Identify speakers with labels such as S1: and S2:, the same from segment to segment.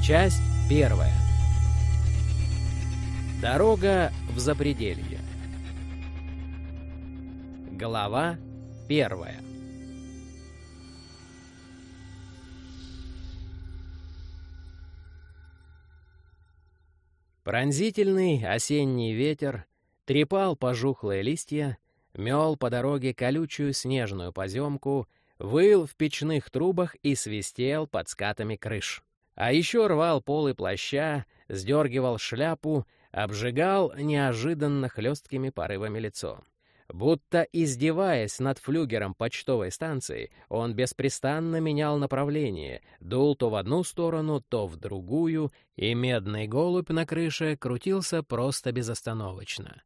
S1: Часть 1. Дорога в запределье. Глава 1. Пронзительный осенний ветер трепал пожухлые листья, мел по дороге колючую снежную поземку, выл в печных трубах и свистел под скатами крыш. А еще рвал полы плаща, сдергивал шляпу, обжигал неожиданно хлесткими порывами лицо. Будто издеваясь над флюгером почтовой станции, он беспрестанно менял направление, дул то в одну сторону, то в другую, и медный голубь на крыше крутился просто безостановочно.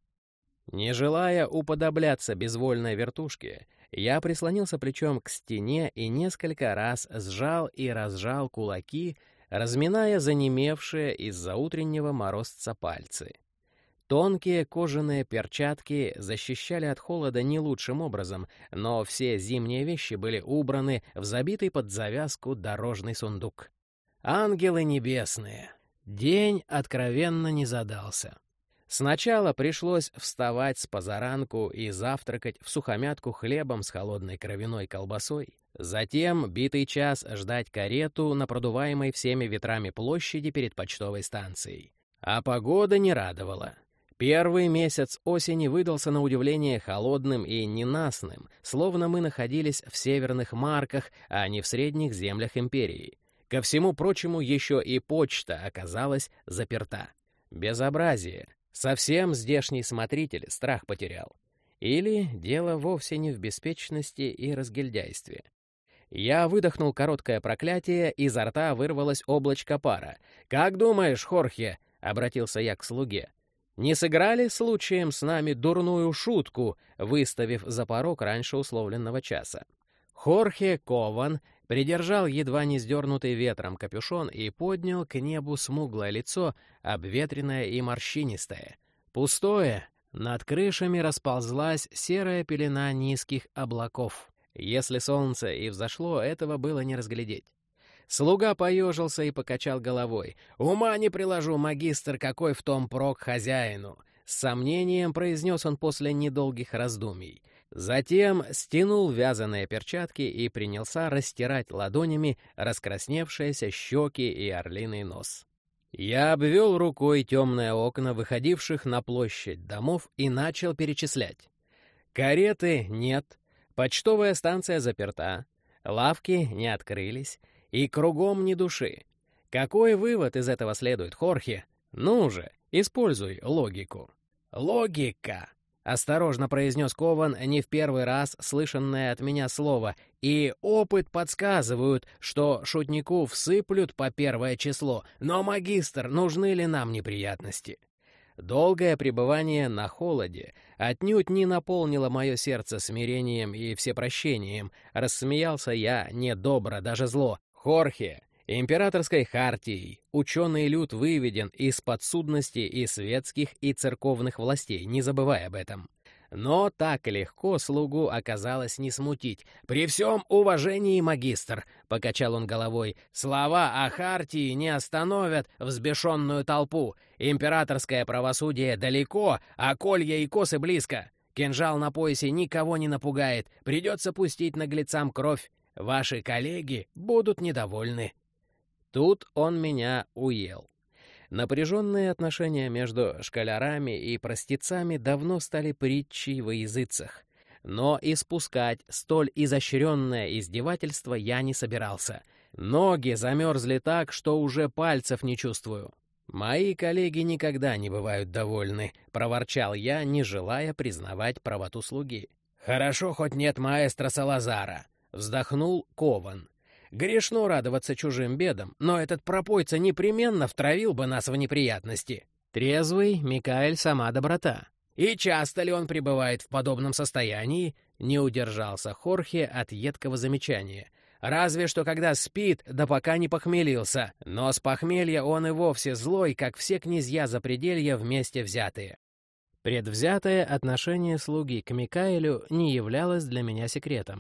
S1: Не желая уподобляться безвольной вертушке, я прислонился плечом к стене и несколько раз сжал и разжал кулаки, разминая занемевшие из-за утреннего морозца пальцы. Тонкие кожаные перчатки защищали от холода не лучшим образом, но все зимние вещи были убраны в забитый под завязку дорожный сундук. Ангелы небесные! День откровенно не задался. Сначала пришлось вставать с позаранку и завтракать всухомятку хлебом с холодной кровяной колбасой. Затем битый час ждать карету на продуваемой всеми ветрами площади перед почтовой станцией. А погода не радовала. Первый месяц осени выдался на удивление холодным и ненастным, словно мы находились в северных марках, а не в средних землях империи. Ко всему прочему, еще и почта оказалась заперта. Безобразие. Совсем здешний смотритель страх потерял. Или дело вовсе не в беспечности и разгильдяйстве. Я выдохнул короткое проклятие, изо рта вырвалось облачко пара. «Как думаешь, Хорхе?» — обратился я к слуге. «Не сыграли случаем с нами дурную шутку, выставив за порог раньше условленного часа?» Хорхе Кован придержал едва не сдернутый ветром капюшон и поднял к небу смуглое лицо, обветренное и морщинистое. Пустое, над крышами расползлась серая пелена низких облаков. Если солнце и взошло, этого было не разглядеть. Слуга поежился и покачал головой. «Ума не приложу, магистр, какой в том прок хозяину!» С сомнением произнес он после недолгих раздумий. Затем стянул вязаные перчатки и принялся растирать ладонями раскрасневшиеся щеки и орлиный нос. Я обвел рукой темные окна, выходивших на площадь домов, и начал перечислять. Кареты нет, почтовая станция заперта, лавки не открылись, и кругом ни души. Какой вывод из этого следует, Хорхе? Ну же, используй логику. Логика! Осторожно произнес Кован не в первый раз слышанное от меня слово, и опыт подсказывают, что шутнику всыплют по первое число, но, магистр, нужны ли нам неприятности? Долгое пребывание на холоде отнюдь не наполнило мое сердце смирением и всепрощением. Рассмеялся я недобро, даже зло. Хорхе, императорской хартией ученый люд выведен из подсудности и светских, и церковных властей, не забывай об этом. Но так легко слугу оказалось не смутить. «При всем уважении, магистр», — покачал он головой, — «слова о хартии не остановят взбешенную толпу. Императорское правосудие далеко, а колья и косы близко. Кинжал на поясе никого не напугает, придется пустить наглецам кровь. Ваши коллеги будут недовольны». Тут он меня уел. Напряженные отношения между школярами и простецами давно стали притчей во языцах. Но испускать столь изощренное издевательство я не собирался. Ноги замерзли так, что уже пальцев не чувствую. «Мои коллеги никогда не бывают довольны», — проворчал я, не желая признавать правоту слуги. «Хорошо, хоть нет маэстро Салазара», — вздохнул Кован. «Грешно радоваться чужим бедам, но этот пропойца непременно втравил бы нас в неприятности». Трезвый Микаэль сама доброта. «И часто ли он пребывает в подобном состоянии?» Не удержался Хорхе от едкого замечания. «Разве что когда спит, да пока не похмелился. Но с похмелья он и вовсе злой, как все князья запределья вместе взятые». Предвзятое отношение слуги к Микаэлю не являлось для меня секретом.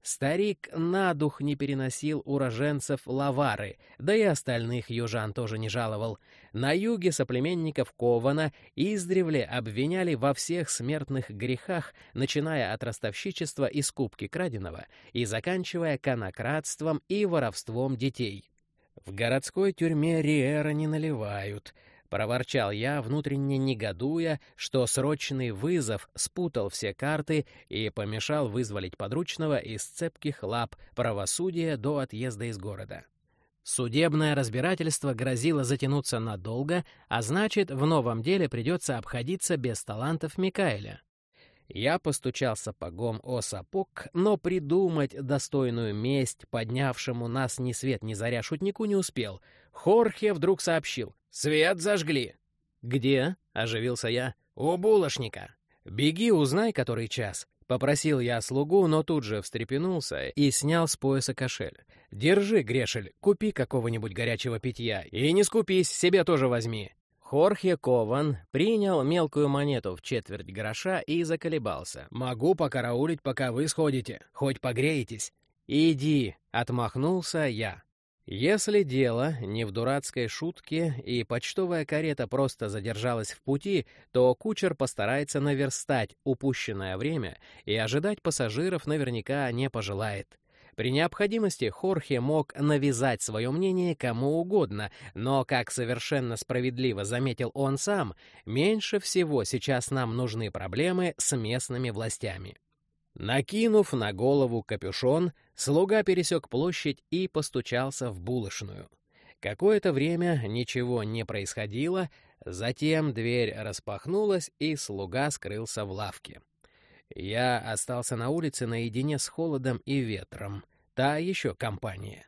S1: Старик на дух не переносил уроженцев Лавары, да и остальных южан тоже не жаловал. На юге соплеменников Кована издревле обвиняли во всех смертных грехах, начиная от ростовщичества и скупки краденого и заканчивая конокрадством и воровством детей. «В городской тюрьме Риэра не наливают», — проворчал я, внутренне негодуя, что срочный вызов спутал все карты и помешал вызволить подручного из цепких лап правосудия до отъезда из города. Судебное разбирательство грозило затянуться надолго, а значит, в новом деле придется обходиться без талантов Микаэля. Я постучал сапогом о сапог, но придумать достойную месть поднявшему нас ни свет ни заря шутнику не успел. Хорхе вдруг сообщил: «Свет зажгли!» «Где?» — оживился я. «У булочника». «Беги, узнай, который час», — попросил я слугу, но тут же встрепенулся и снял с пояса кошель. «Держи, Грешель, купи какого-нибудь горячего питья. И не скупись, себе тоже возьми». Хорхе Кован принял мелкую монету в четверть гроша и заколебался. «Могу покараулить, пока вы сходите. Хоть погреетесь». «Иди», — отмахнулся я. Если дело не в дурацкой шутке и почтовая карета просто задержалась в пути, то кучер постарается наверстать упущенное время и ожидать пассажиров наверняка не пожелает. При необходимости Хорхе мог навязать свое мнение кому угодно, но, как совершенно справедливо заметил он сам, меньше всего сейчас нам нужны проблемы с местными властями. Накинув на голову капюшон, слуга пересек площадь и постучался в булочную. Какое-то время ничего не происходило, затем дверь распахнулась, и слуга скрылся в лавке. Я остался на улице наедине с холодом и ветром. Та еще компания.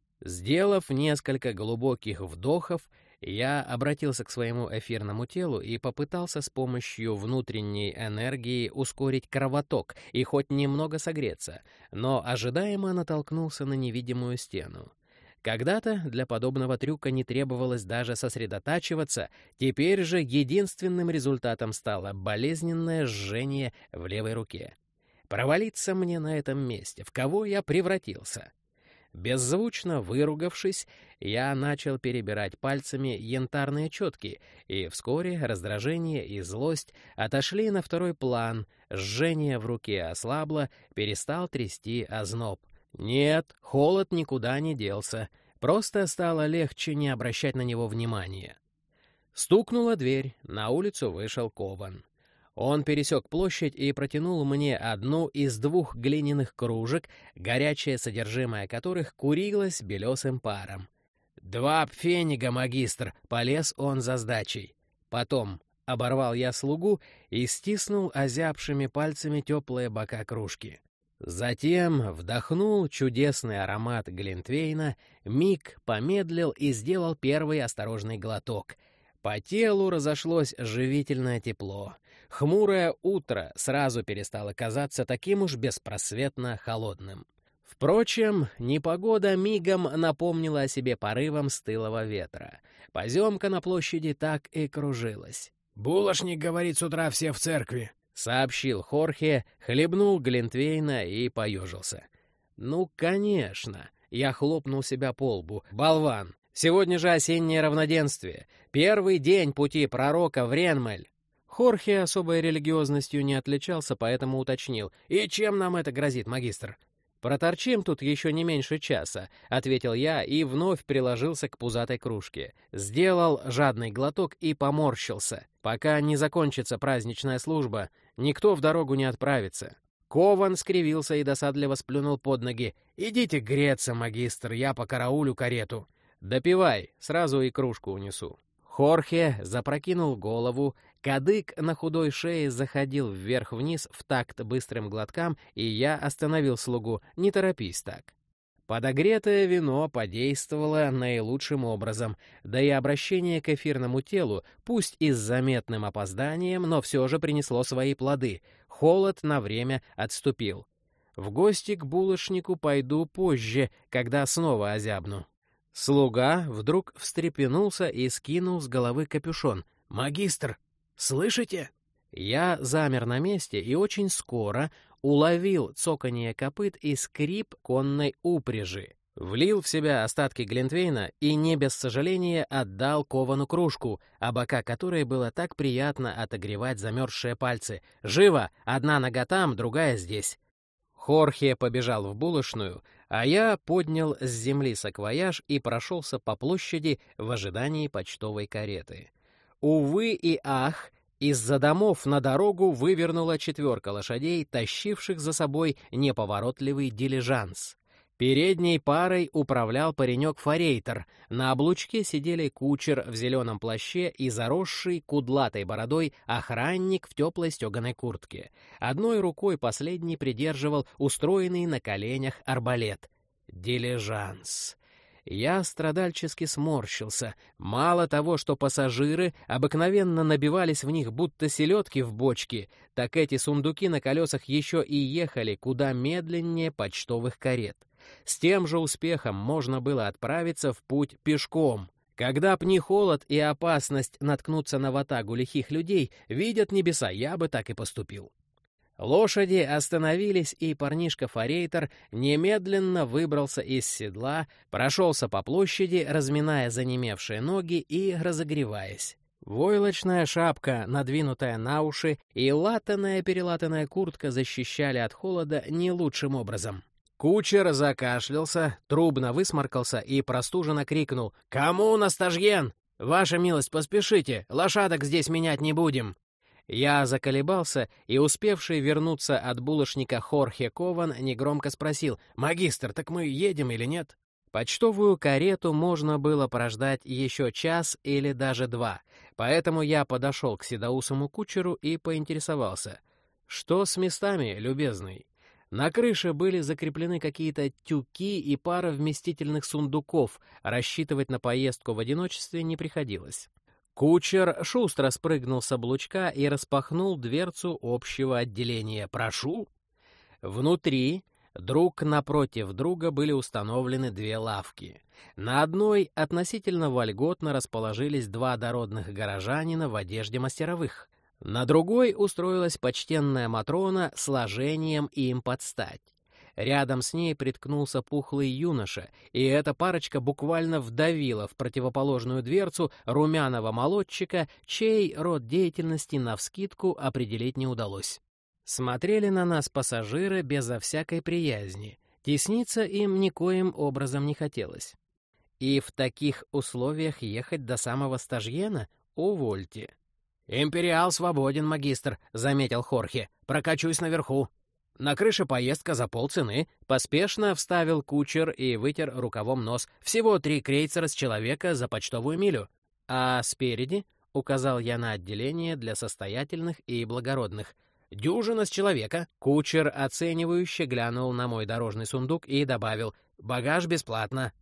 S1: Сделав несколько глубоких вдохов, я обратился к своему эфирному телу и попытался с помощью внутренней энергии ускорить кровоток и хоть немного согреться, но ожидаемо натолкнулся на невидимую стену. Когда-то для подобного трюка не требовалось даже сосредотачиваться, теперь же единственным результатом стало болезненное жжение в левой руке. Провалиться мне на этом месте, в кого я превратился? Беззвучно выругавшись, я начал перебирать пальцами янтарные четки, и вскоре раздражение и злость отошли на второй план, жжение в руке ослабло, перестал трясти озноб. Нет, холод никуда не делся, просто стало легче не обращать на него внимания. Стукнула дверь, на улицу вышел Кован. Он пересек площадь и протянул мне одну из 2 глиняных кружек, горячее содержимое которых курилось белесым паром. 2 пфенига, магистр, полез он за сдачей. Потом оборвал я слугу и стиснул озябшими пальцами теплые бока кружки. Затем вдохнул чудесный аромат глинтвейна, миг помедлил и сделал первый осторожный глоток. По телу разошлось живительное тепло. Хмурое утро сразу перестало казаться таким уж беспросветно холодным. Впрочем, непогода мигом напомнила о себе порывом стылого ветра. Поземка на площади так и кружилась.
S2: «Булочник, говорит, с утра все в церкви»,
S1: — сообщил Хорхе, хлебнул глинтвейна и поежился. «Ну, конечно!» — я хлопнул себя по лбу. «Болван! Сегодня же осеннее равноденствие. Первый день пути пророка в Ренмель». Хорхе особой религиозностью не отличался, поэтому уточнил. «И чем нам это грозит, магистр?» «Проторчим тут еще не меньше часа», — ответил я и вновь приложился к пузатой кружке. Сделал жадный глоток и поморщился. Пока не закончится праздничная служба, никто в дорогу не отправится. Кован скривился и досадливо сплюнул под ноги. «Идите греться, магистр, я покараулю карету». «Допивай, сразу и кружку унесу». Хорхе запрокинул голову, кадык на худой шее заходил вверх-вниз в такт быстрым глоткам, и я остановил слугу. «Не торопись так». Подогретое вино подействовало наилучшим образом, да и обращение к эфирному телу, пусть и с заметным опозданием, но все же принесло свои плоды. Холод на время отступил. В гости к булочнику пойду позже, когда снова озябну. Слуга вдруг встрепенулся и скинул с головы капюшон. «Магистр, слышите?» Я замер на месте и очень скоро уловил цоканье копыт и скрип конной упряжи, влил в себя остатки глинтвейна и не без сожаления отдал Ковану кружку, о бока которой было так приятно отогревать замерзшие пальцы. «Живо! Одна нога там, другая здесь!» Хорхе побежал в булочную, а я поднял с земли саквояж и прошелся по площади в ожидании почтовой кареты. Увы и ах, из-за домов на дорогу вывернула 4 лошадей, тащивших за собой неповоротливый дилижанс. Передней парой управлял паренек-форейтер. На облучке сидели кучер в зеленом плаще и заросший кудлатой бородой охранник в теплой стеганой куртке. Одной рукой последний придерживал устроенный на коленях арбалет. Дилижанс. Я страдальчески сморщился. Мало того, что пассажиры обыкновенно набивались в них будто селедки в бочке, так эти сундуки на колесах еще и ехали куда медленнее почтовых карет. С тем же успехом можно было отправиться в путь пешком. Когда б не холод и опасность наткнуться на ватагу лихих людей, видят небеса, я бы так и поступил. Лошади остановились, и парнишка-форейтер немедленно выбрался из седла, прошелся по площади, разминая занемевшие ноги и разогреваясь. Войлочная шапка, надвинутая на уши, и латаная-перелатанная куртка защищали от холода не лучшим образом. Кучер закашлялся, трубно высморкался и простуженно крикнул: «Кому на стажьен? Ваша милость, поспешите, лошадок здесь менять не будем!» Я заколебался, и успевший вернуться от булочника Хорхе Кован негромко спросил: «Магистр, так мы едем или нет?» Почтовую карету можно было прождать еще час или даже 2, поэтому я подошел к седоусому кучеру и поинтересовался: «Что с местами, любезный?» На крыше были закреплены какие-то тюки и пара вместительных сундуков, рассчитывать на поездку в одиночестве не приходилось. Кучер шустро спрыгнул с облучка и распахнул дверцу общего отделения. «Прошу!» Внутри друг напротив друга были установлены 2 лавки. На одной относительно вольготно расположились 2 дородных горожанина в одежде мастеровых. На другой устроилась почтенная Матрона с ложением им под стать. Рядом с ней приткнулся пухлый юноша, и эта парочка буквально вдавила в противоположную дверцу румяного молодчика, чей род деятельности навскидку определить не удалось. Смотрели на нас пассажиры безо всякой приязни. Тесниться им никоим образом не хотелось. И в таких условиях ехать до самого стажьена? Увольте. «Империал свободен, магистр», — заметил Хорхе. «Прокачусь наверху». «На крыше поездка за полцены», — поспешно вставил кучер и вытер рукавом нос. «Всего 3 крейцера с человека за почтовую милю». «А спереди?» — указал я на отделение для состоятельных и благородных. «Дюжина с человека». Кучер оценивающе глянул на мой дорожный сундук и добавил: «Багаж бесплатно».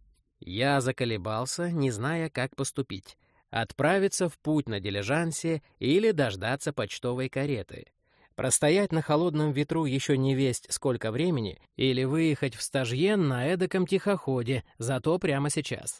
S1: Я заколебался, не зная, как поступить. Отправиться в путь на дилижансе или дождаться почтовой кареты. Простоять на холодном ветру еще не весть сколько времени или выехать в стажьен на эдаком тихоходе, зато прямо сейчас.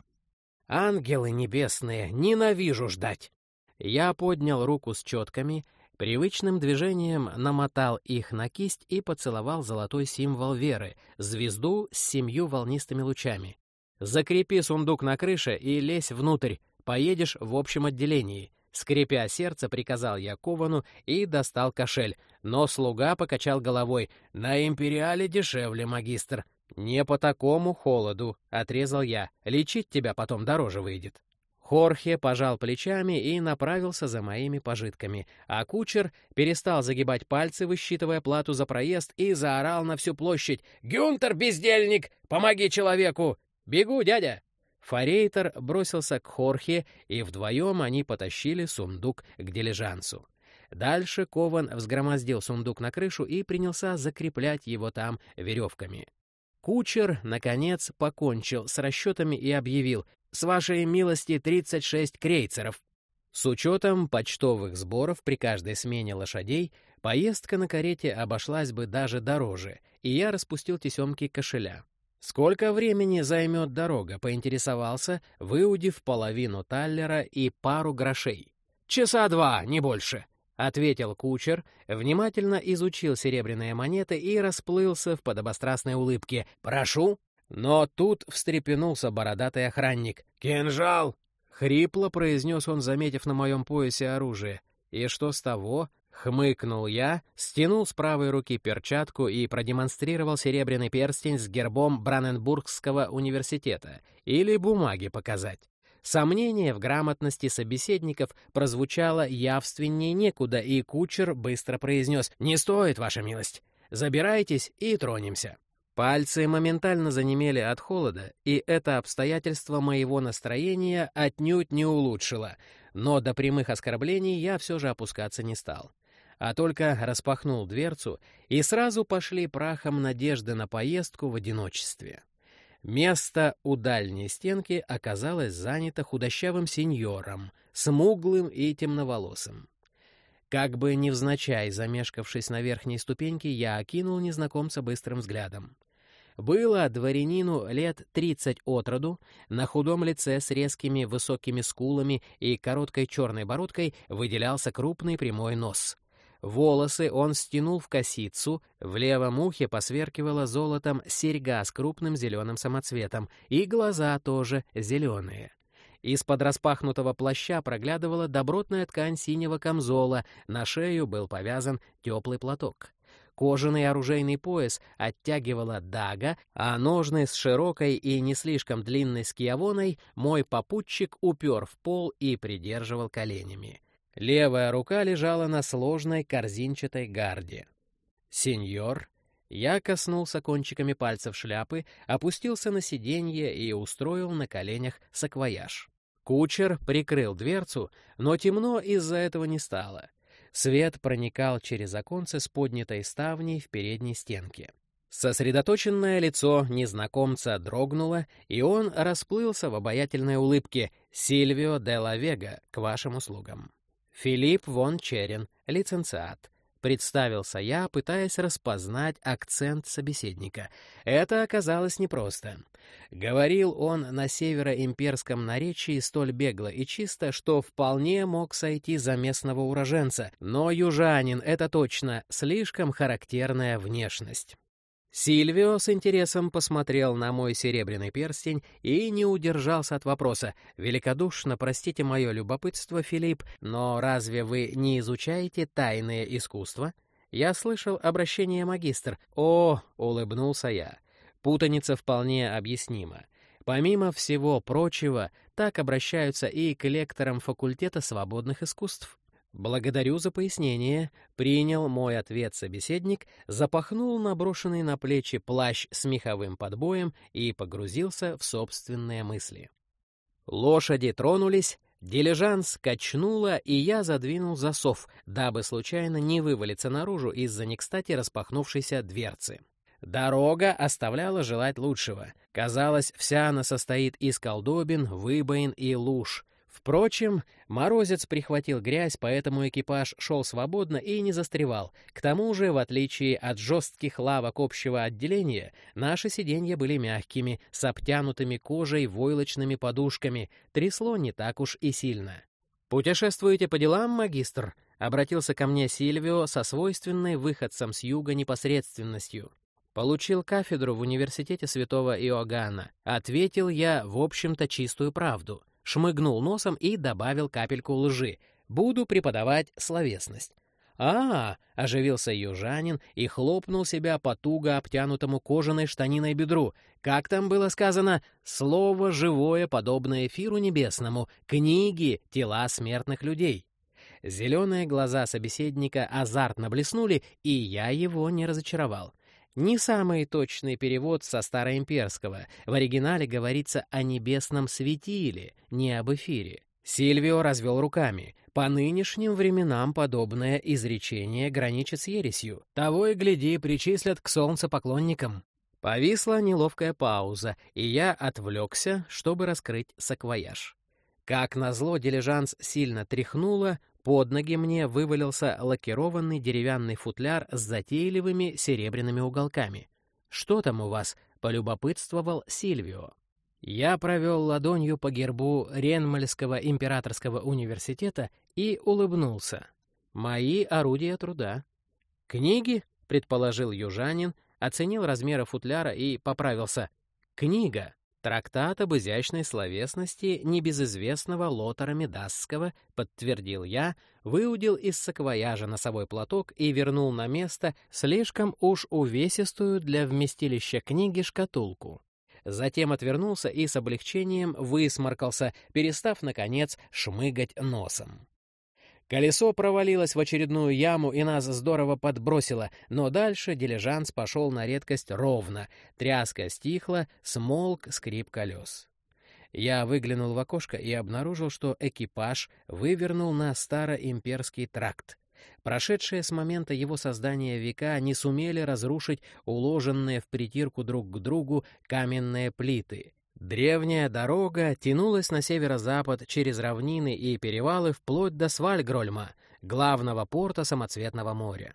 S1: Ангелы небесные, ненавижу ждать. Я поднял руку с четками, привычным движением намотал их на кисть и поцеловал золотой символ веры — звезду с 7 волнистыми лучами. «Закрепи сундук на крыше и лезь внутрь. Поедешь в общем отделении», — скрипя сердце, приказал я Ковану и достал кошель, но слуга покачал головой. «На империале дешевле, магистр». «Не по такому холоду», — отрезал я. «Лечить тебя потом дороже выйдет». Хорхе пожал плечами и направился за моими пожитками, а кучер перестал загибать пальцы, высчитывая плату за проезд, и заорал на всю площадь: «Гюнтер, бездельник, помоги человеку!» «Бегу, дядя!» Форейтер бросился к Хорхе, и вдвоем они потащили сундук к дилижансу. Дальше Кован взгромоздил сундук на крышу и принялся закреплять его там веревками. Кучер, наконец, покончил с расчетами и объявил: «С вашей милости 36 крейцеров». С учетом почтовых сборов при каждой смене лошадей поездка на карете обошлась бы даже дороже, и я распустил тесемки кошеля. «Сколько времени займет дорога?» — поинтересовался, выудив половину таллера и пару грошей. «Часа 2, не больше». ответил кучер, внимательно изучил серебряные монеты и расплылся в подобострастной улыбке. «Прошу!» Но тут встрепенулся бородатый охранник.
S2: «Кинжал!»
S1: — хрипло произнес он, заметив на моем поясе оружие. «И что с того?» — хмыкнул я, стянул с правой руки перчатку и продемонстрировал серебряный перстень с гербом Бранденбургского университета. Или бумаги показать. Сомнение в грамотности собеседников прозвучало явственнее некуда, и кучер быстро произнес: «Не стоит, ваша милость. Забирайтесь и тронемся». Пальцы моментально занемели от холода, и это обстоятельство моего настроения отнюдь не улучшило, но до прямых оскорблений я все же опускаться не стал, а только распахнул дверцу, и сразу пошли прахом надежды на поездку в одиночестве. Место у дальней стенки оказалось занято худощавым сеньором, смуглым и темноволосым. Как бы невзначай замешкавшись на верхней ступеньке, я окинул незнакомца быстрым взглядом. Было дворянину лет 30 от роду, на худом лице с резкими высокими скулами и короткой черной бородкой выделялся крупный прямой нос. Волосы он стянул в косицу, в левом ухе посверкивала золотом серьга с крупным зеленым самоцветом, и глаза тоже зеленые. Из-под распахнутого плаща проглядывала добротная ткань синего камзола, на шею был повязан теплый платок. Кожаный оружейный пояс оттягивала дага, а ножны с широкой и не слишком длинной скиявоной мой попутчик упер в пол и придерживал коленями. Левая рука лежала на сложной корзинчатой гарде. «Сеньор». Я коснулся кончиками пальцев шляпы, опустился на сиденье и устроил на коленях саквояж. Кучер прикрыл дверцу, но темно из-за этого не стало. Свет проникал через оконце с поднятой ставней в передней стенке. Сосредоточенное лицо незнакомца дрогнуло, и он расплылся в обаятельной улыбке. «Сильвио де ла Вега, к вашим услугам». «Филипп Вон Черен, лиценциат», — представился я, пытаясь распознать акцент собеседника. Это оказалось непросто. Говорил он на североимперском наречии столь бегло и чисто, что вполне мог сойти за местного уроженца, но южанин — это точно слишком характерная внешность. Сильвио с интересом посмотрел на мой серебряный перстень и не удержался от вопроса: «Великодушно простите мое любопытство, Филипп, но разве вы не изучаете тайные искусства?» Я слышал обращение магистр. «О!» — улыбнулся я. Путаница вполне объяснима. Помимо всего прочего, так обращаются и к лекторам факультета свободных искусств. «Благодарю за пояснение», — принял мой ответ собеседник, запахнул наброшенный на плечи плащ с меховым подбоем и погрузился в собственные мысли. Лошади тронулись, дилижанс качнуло, и я задвинул засов, дабы случайно не вывалиться наружу из-за некстати распахнувшейся дверцы. Дорога оставляла желать лучшего. Казалось, вся она состоит из колдобин, выбоин и луж. Впрочем, морозец прихватил грязь, поэтому экипаж шел свободно и не застревал. К тому же, в отличие от жестких лавок общего отделения, наши сиденья были мягкими, с обтянутыми кожей войлочными подушками, трясло не так уж и сильно. «Путешествуете по делам, магистр?» — обратился ко мне Сильвио со свойственной выходцам с юга непосредственностью. «Получил кафедру в университете святого Иоганна», — ответил я, в общем-то, чистую правду. Шмыгнул носом и добавил капельку лжи. «Буду преподавать словесность». Оживился южанин и хлопнул себя по туго обтянутому кожаной штаниной бедру. Как там было сказано? «Слово живое, подобное эфиру небесному, книги, тела смертных людей». Зеленые глаза собеседника азартно блеснули, и я его не разочаровал. Не самый точный перевод со староимперского. В оригинале говорится о небесном светиле, не об эфире. Сильвио развел руками. По нынешним временам подобное изречение граничит с ересью. Того и гляди, причислят к солнцепоклонникам. Повисла неловкая пауза, и я отвлекся, чтобы раскрыть саквояж. Как назло, дилижанс сильно тряхнуло, под ноги мне вывалился лакированный деревянный футляр с затейливыми серебряными уголками. «Что там у вас?» — полюбопытствовал Сильвио. Я провел ладонью по гербу Ренмальского императорского университета и улыбнулся. Мои орудия труда. Книги, предположил южанин, оценил размеры футляра и поправился. Книга. Трактат об изящной словесности небезызвестного Лотара Медасского, подтвердил я, выудил из саквояжа носовой платок и вернул на место слишком уж увесистую для вместилища книги шкатулку. Затем отвернулся и с облегчением высморкался, перестав, наконец, шмыгать носом. Колесо провалилось в очередную яму и нас здорово подбросило, но дальше дилижанс пошел на редкость ровно, тряска стихла, смолк скрип колес. Я выглянул в окошко и обнаружил, что экипаж вывернул на староимперский тракт. Прошедшие с момента его создания века не сумели разрушить уложенные в притирку друг к другу каменные плиты. Древняя дорога тянулась на северо-запад через равнины и перевалы вплоть до Свальгрольма, главного порта самоцветного моря.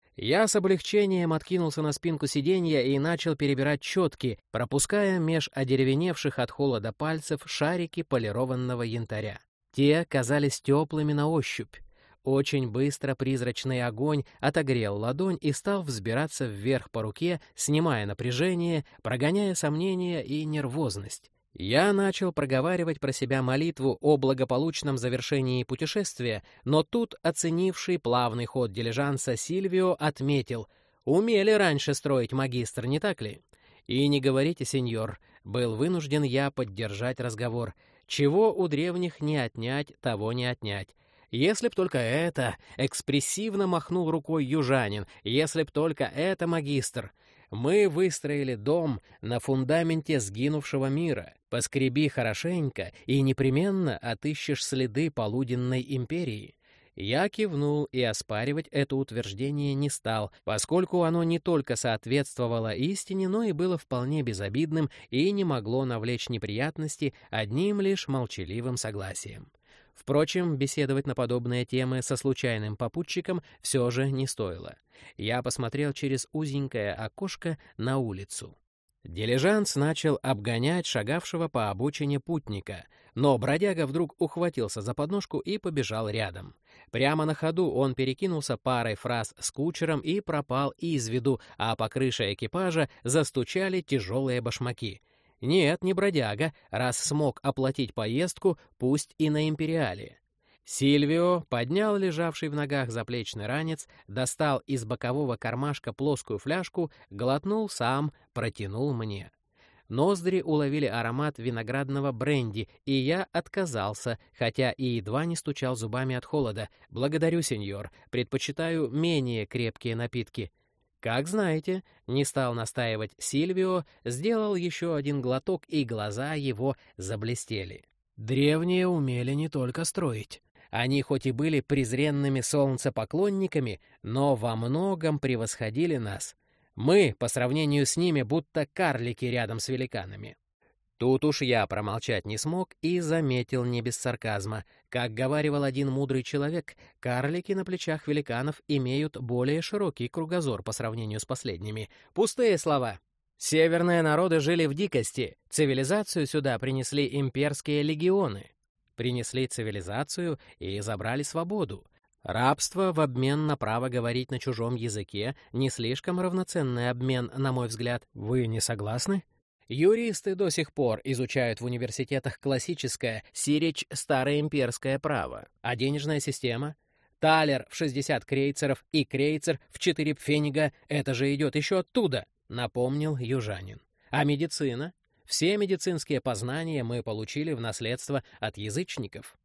S1: Я с облегчением откинулся на спинку сиденья и начал перебирать четки, пропуская меж одеревеневших от холода пальцев шарики полированного янтаря. Те казались теплыми на ощупь. Очень быстро призрачный огонь отогрел ладонь и стал взбираться вверх по руке, снимая напряжение, прогоняя сомнения и нервозность. Я начал проговаривать про себя молитву о благополучном завершении путешествия, но тут оценивший плавный ход дилижанса Сильвио отметил: «Умели раньше строить, магистр, не так ли?» «И не говорите, сеньор», — был вынужден я поддержать разговор. «Чего у древних не отнять, того не отнять». «Если б только это!» — экспрессивно махнул рукой южанин. «Если б только это, магистр! Мы выстроили дом на фундаменте сгинувшего мира. Поскреби хорошенько, и непременно отыщешь следы полуденной империи». Я кивнул и оспаривать это утверждение не стал, поскольку оно не только соответствовало истине, но и было вполне безобидным и не могло навлечь неприятности одним лишь молчаливым согласием. Впрочем, беседовать на подобные темы со случайным попутчиком все же не стоило. Я посмотрел через узенькое окошко на улицу. Дилижанс начал обгонять шагавшего по обочине путника, но бродяга вдруг ухватился за подножку и побежал рядом. Прямо на ходу он перекинулся парой фраз с кучером и пропал из виду, а по крыше экипажа застучали тяжелые башмаки. Нет, не бродяга, раз смог оплатить поездку, пусть и на империале. Сильвио поднял лежавший в ногах заплечный ранец, достал из бокового кармашка плоскую фляжку, глотнул сам, протянул мне. Ноздри уловили аромат виноградного бренди, и я отказался, хотя и едва не стучал зубами от холода. «Благодарю, сеньор, предпочитаю менее крепкие напитки». «Как знаете», — не стал настаивать Сильвио, сделал еще один глоток, и глаза его заблестели. «Древние умели не только строить. Они хоть и были презренными солнцепоклонниками, но во многом превосходили нас. Мы, по сравнению с ними, будто карлики рядом с великанами». Тут уж я промолчать не смог и заметил не без сарказма. Как говаривал один мудрый человек, карлики на плечах великанов имеют более широкий кругозор по сравнению с последними. Пустые слова. Северные народы жили в дикости. Цивилизацию сюда принесли имперские легионы. Принесли цивилизацию и забрали свободу. Рабство в обмен на право говорить на чужом языке не слишком равноценный обмен, на мой взгляд. Вы не согласны? Юристы до сих пор изучают в университетах классическое, сиречь староимперское право. А денежная система? Талер в 60 крейцеров и крейцер в 4 пфенига — это же идет еще оттуда, напомнил южанин. А медицина? Все медицинские познания мы получили в наследство от язычников.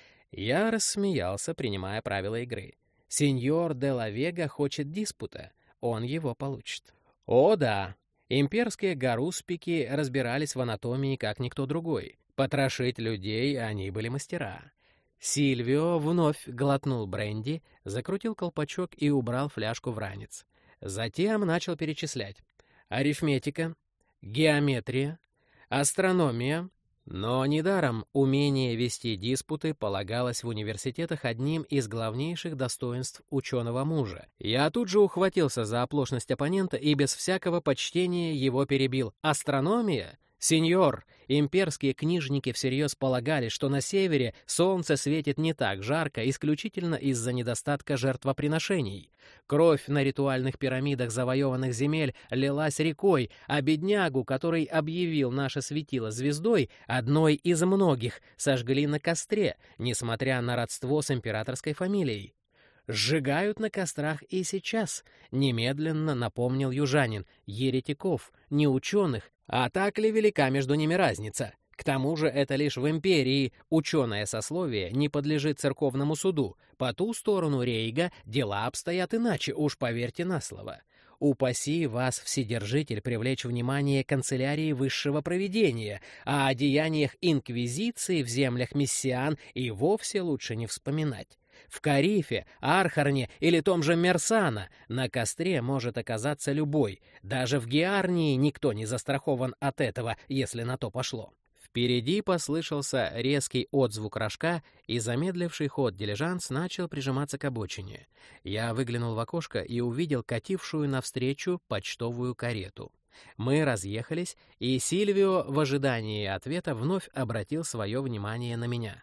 S1: Я рассмеялся, принимая правила игры. Сеньор де ла Вега хочет диспута, он его получит. О да! Имперские гаруспики разбирались в анатомии как никто другой. Потрошить людей они были мастера. Сильвио вновь глотнул бренди, закрутил колпачок и убрал фляжку в ранец. Затем начал перечислять. Арифметика, геометрия, астрономия. Но недаром умение вести диспуты полагалось в университетах одним из главнейших достоинств ученого мужа. Я тут же ухватился за оплошность оппонента и без всякого почтения его перебил. Астрономия? «Сеньор, имперские книжники всерьез полагали, что на севере солнце светит не так жарко исключительно из-за недостатка жертвоприношений. Кровь на ритуальных пирамидах завоеванных земель лилась рекой, а беднягу, который объявил наше светило звездой, одной из многих, сожгли на костре, несмотря на родство с императорской фамилией. Сжигают на кострах и сейчас», — немедленно напомнил южанин, — «еретиков, не ученых. А так ли велика между ними разница? К тому же это лишь в империи ученое сословие не подлежит церковному суду. По ту сторону Рейга дела обстоят иначе, уж поверьте на слово. Упаси вас, Вседержитель, привлечь внимание канцелярии высшего провидения, а о деяниях инквизиции в землях мессиан и вовсе лучше не вспоминать. В Карифе, Архарне или том же Мерсана на костре может оказаться любой. Даже в Геарнии никто не застрахован от этого, если на то пошло». Впереди послышался резкий отзвук рожка, и замедливший ход дилижанс начал прижиматься к обочине. Я выглянул в окошко и увидел катившую навстречу почтовую карету. Мы разъехались, и Сильвио в ожидании ответа вновь обратил свое внимание на меня.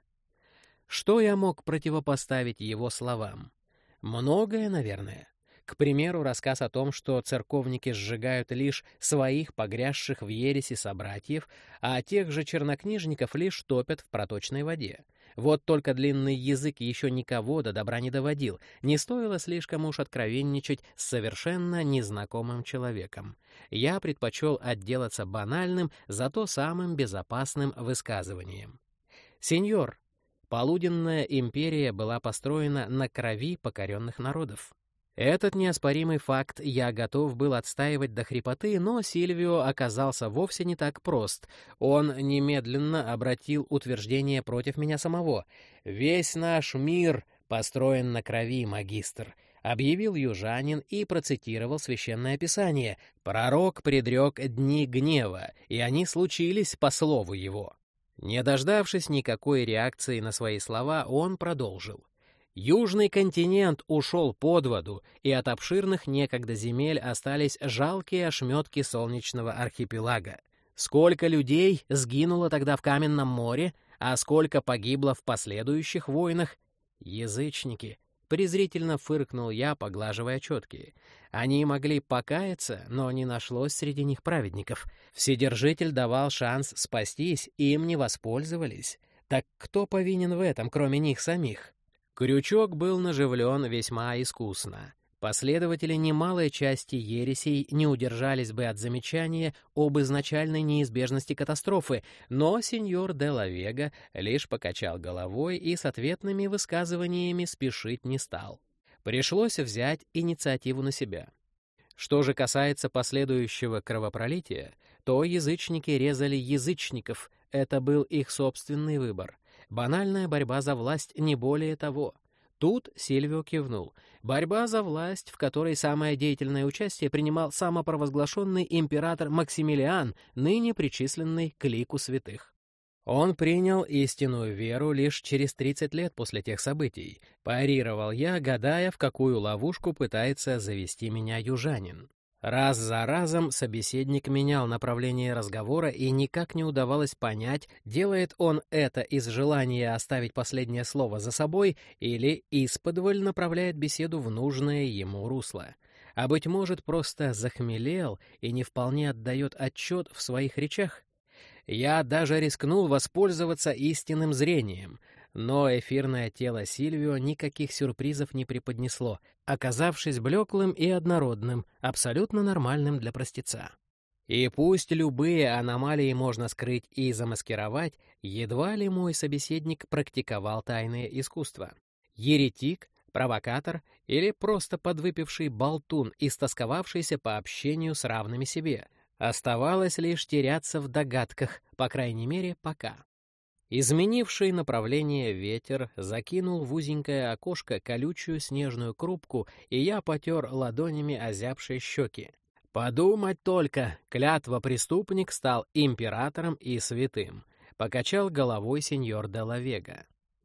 S1: Что я мог противопоставить его словам? Многое, наверное. К примеру, рассказ о том, что церковники сжигают лишь своих погрязших в ереси собратьев, а тех же чернокнижников лишь топят в проточной воде. Вот только длинный язык еще никого до добра не доводил, не стоило слишком уж откровенничать с совершенно незнакомым человеком. Я предпочел отделаться банальным, зато самым безопасным высказыванием. «Сеньор, полуденная империя была построена на крови покоренных народов». Этот неоспоримый факт я готов был отстаивать до хрипоты, но Сильвио оказался вовсе не так прост. Он немедленно обратил утверждение против меня самого. «Весь наш мир построен на крови, магистр», — объявил южанин и процитировал Священное Писание. «Пророк предрек дни гнева, и они случились по слову его». Не дождавшись никакой реакции на свои слова, он продолжил. «Южный континент ушел под воду, и от обширных некогда земель остались жалкие ошметки солнечного архипелага. Сколько людей сгинуло тогда в Каменном море, а сколько погибло в последующих войнах? Язычники!» Презрительно фыркнул я, поглаживая четкие. Они могли покаяться, но не нашлось среди них праведников. Вседержитель давал шанс спастись, и им не воспользовались. Так кто повинен в этом, кроме них самих? Крючок был наживлен весьма искусно. Последователи немалой части ересей не удержались бы от замечания об изначальной неизбежности катастрофы, но сеньор де ла Вега лишь покачал головой и с ответными высказываниями спешить не стал. Пришлось взять инициативу на себя. Что же касается последующего кровопролития, то язычники резали язычников, это был их собственный выбор. Банальная борьба за власть, не более того. Тут Сильвио кивнул. Борьба за власть, в которой самое деятельное участие принимал самопровозглашенный император Максимилиан, ныне причисленный к лику святых. Он принял истинную веру лишь через 30 лет после тех событий. Парировал я, гадая, в какую ловушку пытается завести меня южанин. Раз за разом собеседник менял направление разговора, и никак не удавалось понять, делает он это из желания оставить последнее слово за собой или исподволь направляет беседу в нужное ему русло. А, быть может, просто захмелел и не вполне отдает отчет в своих речах. Я даже рискнул воспользоваться истинным зрением, но эфирное тело Сильвио никаких сюрпризов не преподнесло, оказавшись блеклым и однородным, абсолютно нормальным для простеца. И пусть любые аномалии можно скрыть и замаскировать, едва ли мой собеседник практиковал тайное искусство. Еретик, провокатор или просто подвыпивший болтун, истосковавшийся по общению с равными себе. Оставалось лишь теряться в догадках, по крайней мере, пока. Изменивший направление ветер закинул в узенькое окошко колючую снежную крупку, и я потер ладонями озябшие щеки. Подумать только, клятва-преступник стал императором и святым, покачал головой сеньор де ла Вега.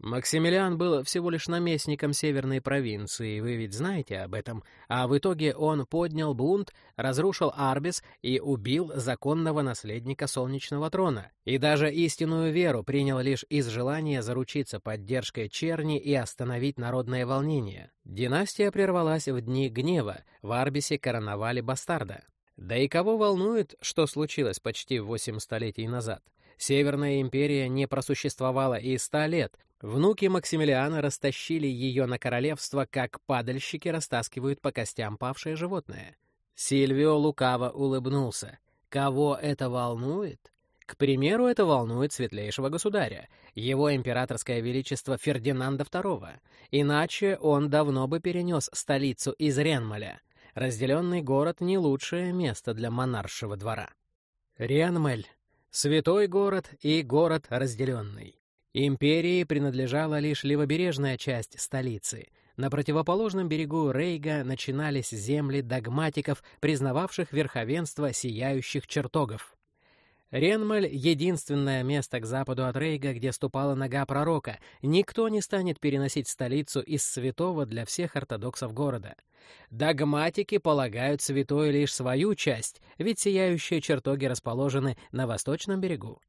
S1: Максимилиан был всего лишь наместником северной провинции, вы ведь знаете об этом, а в итоге он поднял бунт, разрушил Арбис и убил законного наследника Солнечного трона, и даже истинную веру принял лишь из желания заручиться поддержкой черни и остановить народное волнение. Династия прервалась в дни гнева, в Арбисе короновали бастарда. Да и кого волнует, что случилось почти 8 столетий назад? Северная империя не просуществовала и 100 лет. Внуки Максимилиана растащили ее на королевство, как падальщики растаскивают по костям павшее животное. Сильвио лукаво улыбнулся. Кого это волнует? К примеру, это волнует светлейшего государя, его императорское величество Фердинанда II. Иначе он давно бы перенес столицу из Ренмаля. Разделенный город — не лучшее место для монаршего двора. Ренмаль — святой город и город разделенный. Империи принадлежала лишь левобережная часть столицы. На противоположном берегу Рейга начинались земли догматиков, признававших верховенство сияющих чертогов. Ренмаль — единственное место к западу от Рейга, где ступала нога пророка. Никто не станет переносить столицу из святого для всех ортодоксов города. Догматики полагают святой лишь свою часть, ведь сияющие чертоги расположены на восточном берегу.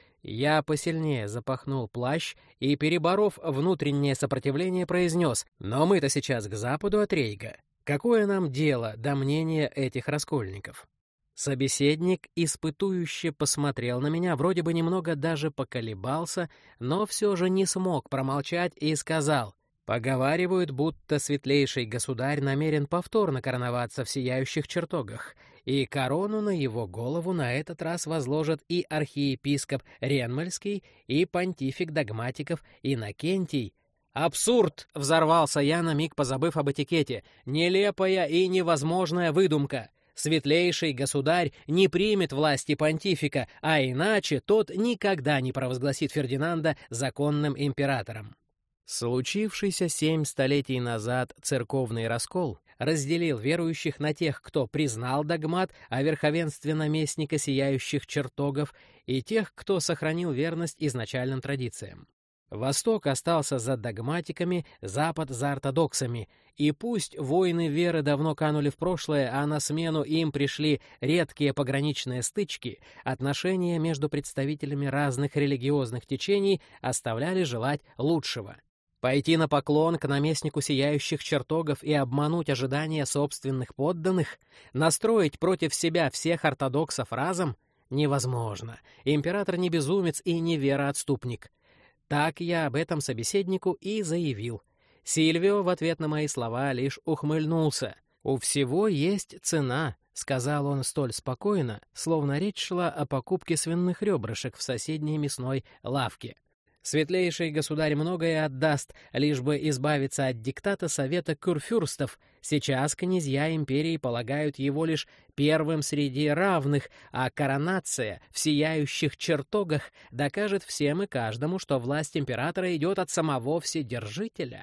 S1: Я посильнее запахнул плащ и, переборов внутреннее сопротивление, произнес: «Но мы-то сейчас к западу от Рейга. Какое нам дело до мнения этих раскольников?» Собеседник испытующе посмотрел на меня, вроде бы немного даже поколебался, но все же не смог промолчать и сказал: «Поговаривают, будто светлейший государь намерен повторно короноваться в сияющих чертогах, и корону на его голову на этот раз возложат и архиепископ Ренмальский, и понтифик догматиков Иннокентий». «Абсурд!» — взорвался я, на миг позабыв об этикете. «Нелепая и невозможная выдумка! Светлейший государь не примет власти понтифика, а иначе тот никогда не провозгласит Фердинанда законным императором». Случившийся 7 столетий назад церковный раскол разделил верующих на тех, кто признал догмат о верховенстве наместника сияющих чертогов, и тех, кто сохранил верность изначальным традициям. Восток остался за догматиками, Запад — за ортодоксами, и пусть войны веры давно канули в прошлое, а на смену им пришли редкие пограничные стычки, отношения между представителями разных религиозных течений оставляли желать лучшего. Пойти на поклон к наместнику сияющих чертогов и обмануть ожидания собственных подданных, настроить против себя всех ортодоксов разом — невозможно. Император не безумец и не вероотступник. Так я об этом собеседнику и заявил. Сильвио в ответ на мои слова лишь ухмыльнулся. «У всего есть цена», — сказал он столь спокойно, словно речь шла о покупке свиных ребрышек в соседней мясной лавке. Светлейший государь многое отдаст, лишь бы избавиться от диктата совета курфюрстов. Сейчас князья империи полагают его лишь первым среди равных, а коронация в сияющих чертогах докажет всем и каждому, что власть императора идет от самого Вседержителя.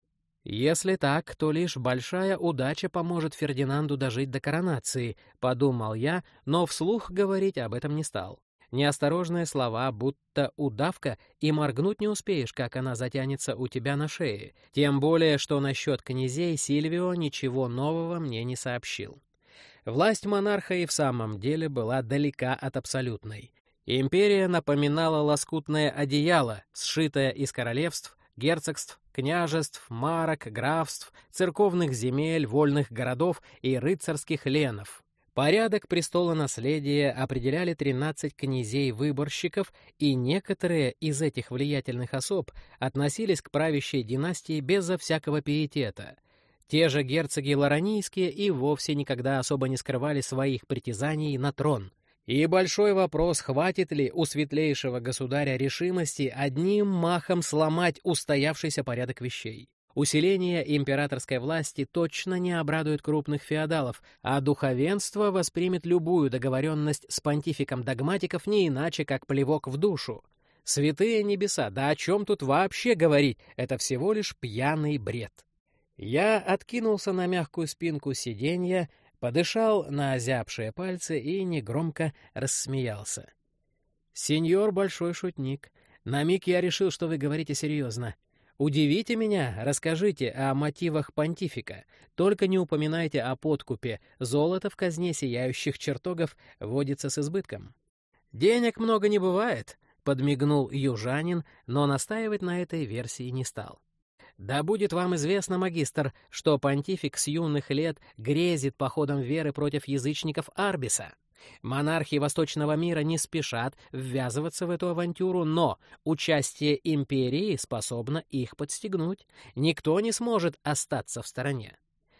S1: Если так, то лишь большая удача поможет Фердинанду дожить до коронации, подумал я, но вслух говорить об этом не стал. Неосторожные слова, будто удавка, и моргнуть не успеешь, как она затянется у тебя на шее. Тем более, что насчет князей Сильвио ничего нового мне не сообщил. Власть монарха и в самом деле была далека от абсолютной. Империя напоминала лоскутное одеяло, сшитое из королевств, герцогств, княжеств, марок, графств, церковных земель, вольных городов и рыцарских ленов. Порядок престола наследия определяли 13 князей-выборщиков, и некоторые из этих влиятельных особ относились к правящей династии безо всякого пиетета. Те же герцоги ларонийские и вовсе никогда особо не скрывали своих притязаний на трон. И большой вопрос, хватит ли у светлейшего государя решимости одним махом сломать устоявшийся порядок вещей. Усиление императорской власти точно не обрадует крупных феодалов, а духовенство воспримет любую договоренность с понтификом догматиков не иначе, как плевок в душу. Святые небеса, да о чем тут вообще говорить, это всего лишь пьяный бред. Я откинулся на мягкую спинку сиденья, подышал на озябшие пальцы и негромко рассмеялся. «Сеньор большой шутник, на миг я решил, что вы говорите серьезно. Удивите меня, расскажите о мотивах понтифика. Только не упоминайте о подкупе. Золото в казне сияющих чертогов водится с избытком». «Денег много не бывает», — подмигнул южанин, но настаивать на этой версии не стал. «Да будет вам известно, магистр, что понтифик с юных лет грезит походом веры против язычников Арбиса. Монархи Восточного мира не спешат ввязываться в эту авантюру, но участие империи способно их подстегнуть. Никто не сможет остаться в стороне».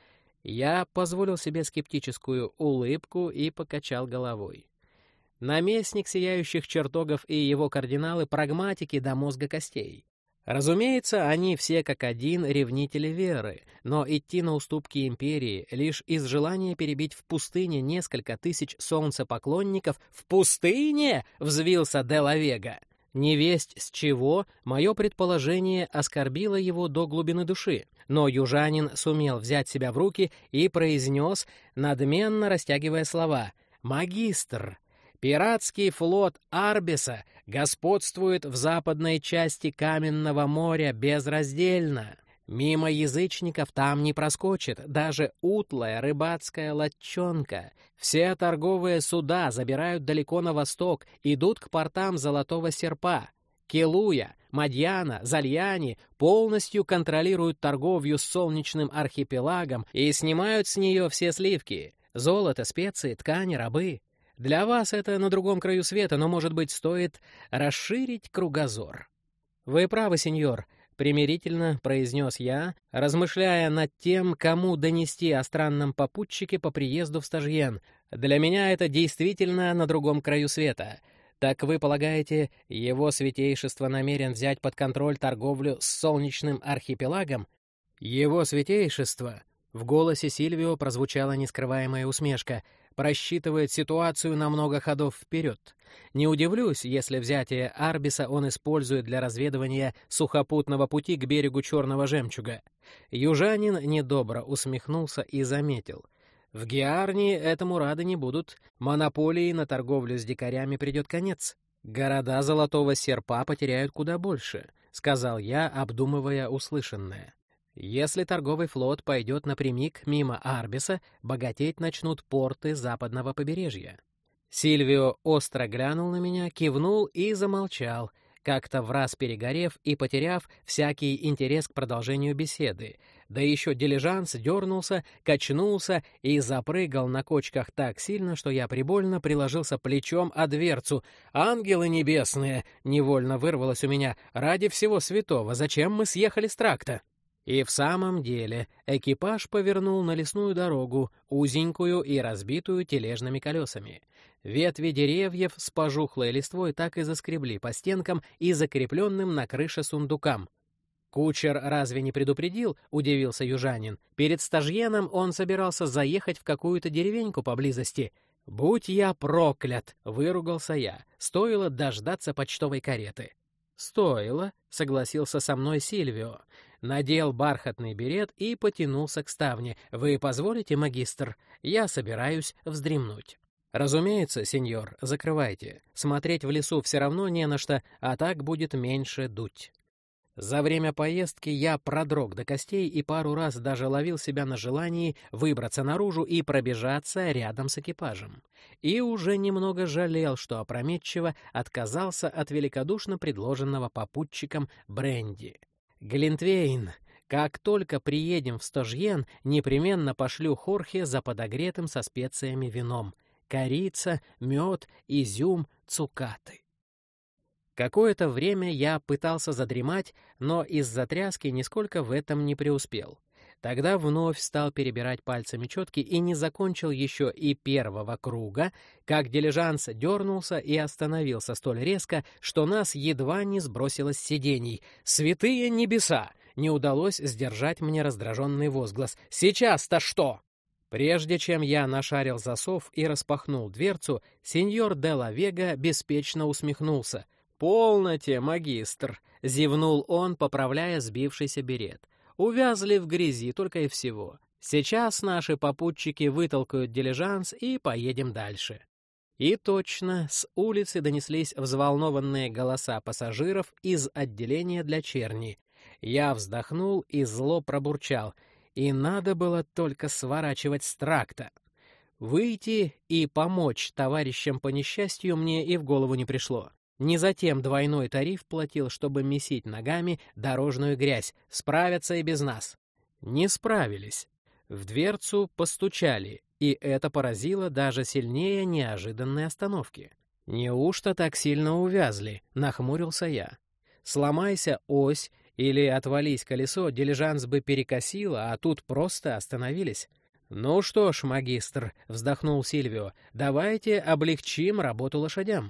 S1: Я позволил себе скептическую улыбку и покачал головой. Наместник сияющих чертогов и его кардиналы — прагматики до мозга костей. Разумеется, они все как один ревнители веры, но идти на уступки империи лишь из желания перебить в пустыне несколько тысяч солнцепоклонников. «В пустыне?» — взвился де ла Вега. Невесть с чего мое предположение оскорбило его до глубины души, но южанин сумел взять себя в руки и произнес, надменно растягивая слова: «Магистр, пиратский флот Арбиса господствует в западной части Каменного моря безраздельно. Мимо язычников там не проскочит даже утлая рыбацкая лодчонка. Все торговые суда забирают далеко на восток, идут к портам Золотого Серпа. Келуя, Мадьяна, Зальяни полностью контролируют торговлю с Солнечным архипелагом и снимают с нее все сливки. Золото, специи, ткани, рабы. Для вас это на другом краю света, но, может быть, стоит расширить кругозор». «Вы правы, сеньор», — примирительно произнес я, размышляя над тем, кому донести о странном попутчике по приезду в Стажьен. «Для меня это действительно на другом краю света. Так вы полагаете, его святейшество намерен взять под контроль торговлю с Солнечным архипелагом?» «Его святейшество», — в голосе Сильвио прозвучала нескрываемая усмешка, «просчитывает ситуацию на много ходов вперед. Не удивлюсь, если взятие Арбиса он использует для разведывания сухопутного пути к берегу Черного жемчуга». Южанин недобро усмехнулся и заметил: «В Геарнии этому рады не будут. Монополии на торговлю с дикарями придет конец. Города Золотого Серпа потеряют куда больше», — сказал я, обдумывая услышанное. «Если торговый флот пойдет напрямик мимо Арбиса, богатеть начнут порты западного побережья». Сильвио остро глянул на меня, кивнул и замолчал, как-то враз перегорев и потеряв всякий интерес к продолжению беседы. Да еще дилижанс дернулся, качнулся и запрыгал на кочках так сильно, что я прибольно приложился плечом о дверцу. «Ангелы небесные!» — невольно вырвалось у меня. «Ради всего святого, зачем мы съехали с тракта?» И в самом деле экипаж повернул на лесную дорогу, узенькую и разбитую тележными колесами. Ветви деревьев с пожухлой листвой так и заскребли по стенкам и закрепленным на крыше сундукам. «Кучер разве не предупредил?» — удивился южанин. «Перед Стажьеном он собирался заехать в какую-то деревеньку поблизости». «Будь я проклят!» — выругался я. «Стоило дождаться почтовой кареты». «Стоило», — согласился со мной Сильвио. Надел бархатный берет и потянулся к ставне. «Вы позволите, магистр? Я собираюсь вздремнуть». «Разумеется, сеньор, закрывайте. Смотреть в лесу все равно не на что, а так будет меньше дуть». За время поездки я продрог до костей и пару раз даже ловил себя на желании выбраться наружу и пробежаться рядом с экипажем. И уже немного жалел, что опрометчиво отказался от великодушно предложенного попутчиком бренди. «Глинтвейн, как только приедем в Стожьен, непременно пошлю Хорхе за подогретым со специями вином. Корица, мед, изюм, цукаты». Какое-то время я пытался задремать, но из-за тряски нисколько в этом не преуспел. Тогда вновь стал перебирать пальцами четки и не закончил еще и первого круга, как дилижанс дернулся и остановился столь резко, что нас едва не сбросило с сидений. «Святые небеса!» — не удалось сдержать мне раздраженный возглас. «Сейчас-то что?» Прежде чем я нашарил засов и распахнул дверцу, сеньор де ла Вега беспечно усмехнулся. «Полноте, магистр!» — зевнул он, поправляя сбившийся берет. «Увязли в грязи только и всего. Сейчас наши попутчики вытолкают дилижанс и поедем дальше». И точно, с улицы донеслись взволнованные голоса пассажиров из отделения для черни. Я вздохнул и зло пробурчал. И надо было только сворачивать с тракта. Выйти и помочь товарищам по несчастью мне и в голову не пришло. Не затем двойной тариф платил, чтобы месить ногами дорожную грязь. Справятся и без нас. Не справились. В дверцу постучали, и это поразило даже сильнее неожиданной остановки. «Неужто так сильно увязли?» — нахмурился я. «Сломайся ось или отвались колесо, дилижанс бы перекосило, а тут просто остановились». «Ну что ж, магистр», — вздохнул Сильвио, — «давайте облегчим работу лошадям».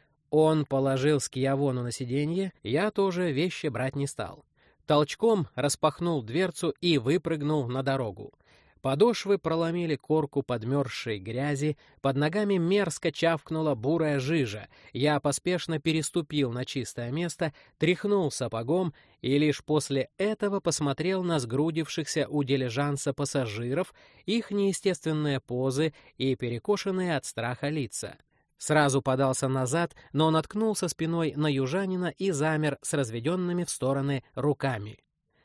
S1: Он положил скиявону на сиденье, я тоже вещи брать не стал. Толчком распахнул дверцу и выпрыгнул на дорогу. Подошвы проломили корку подмерзшей грязи, под ногами мерзко чавкнула бурая жижа. Я поспешно переступил на чистое место, тряхнул сапогом и лишь после этого посмотрел на сгрудившихся у дилижанса пассажиров, их неестественные позы и перекошенные от страха лица. Сразу подался назад, но наткнулся спиной на южанина и замер с разведенными в стороны руками.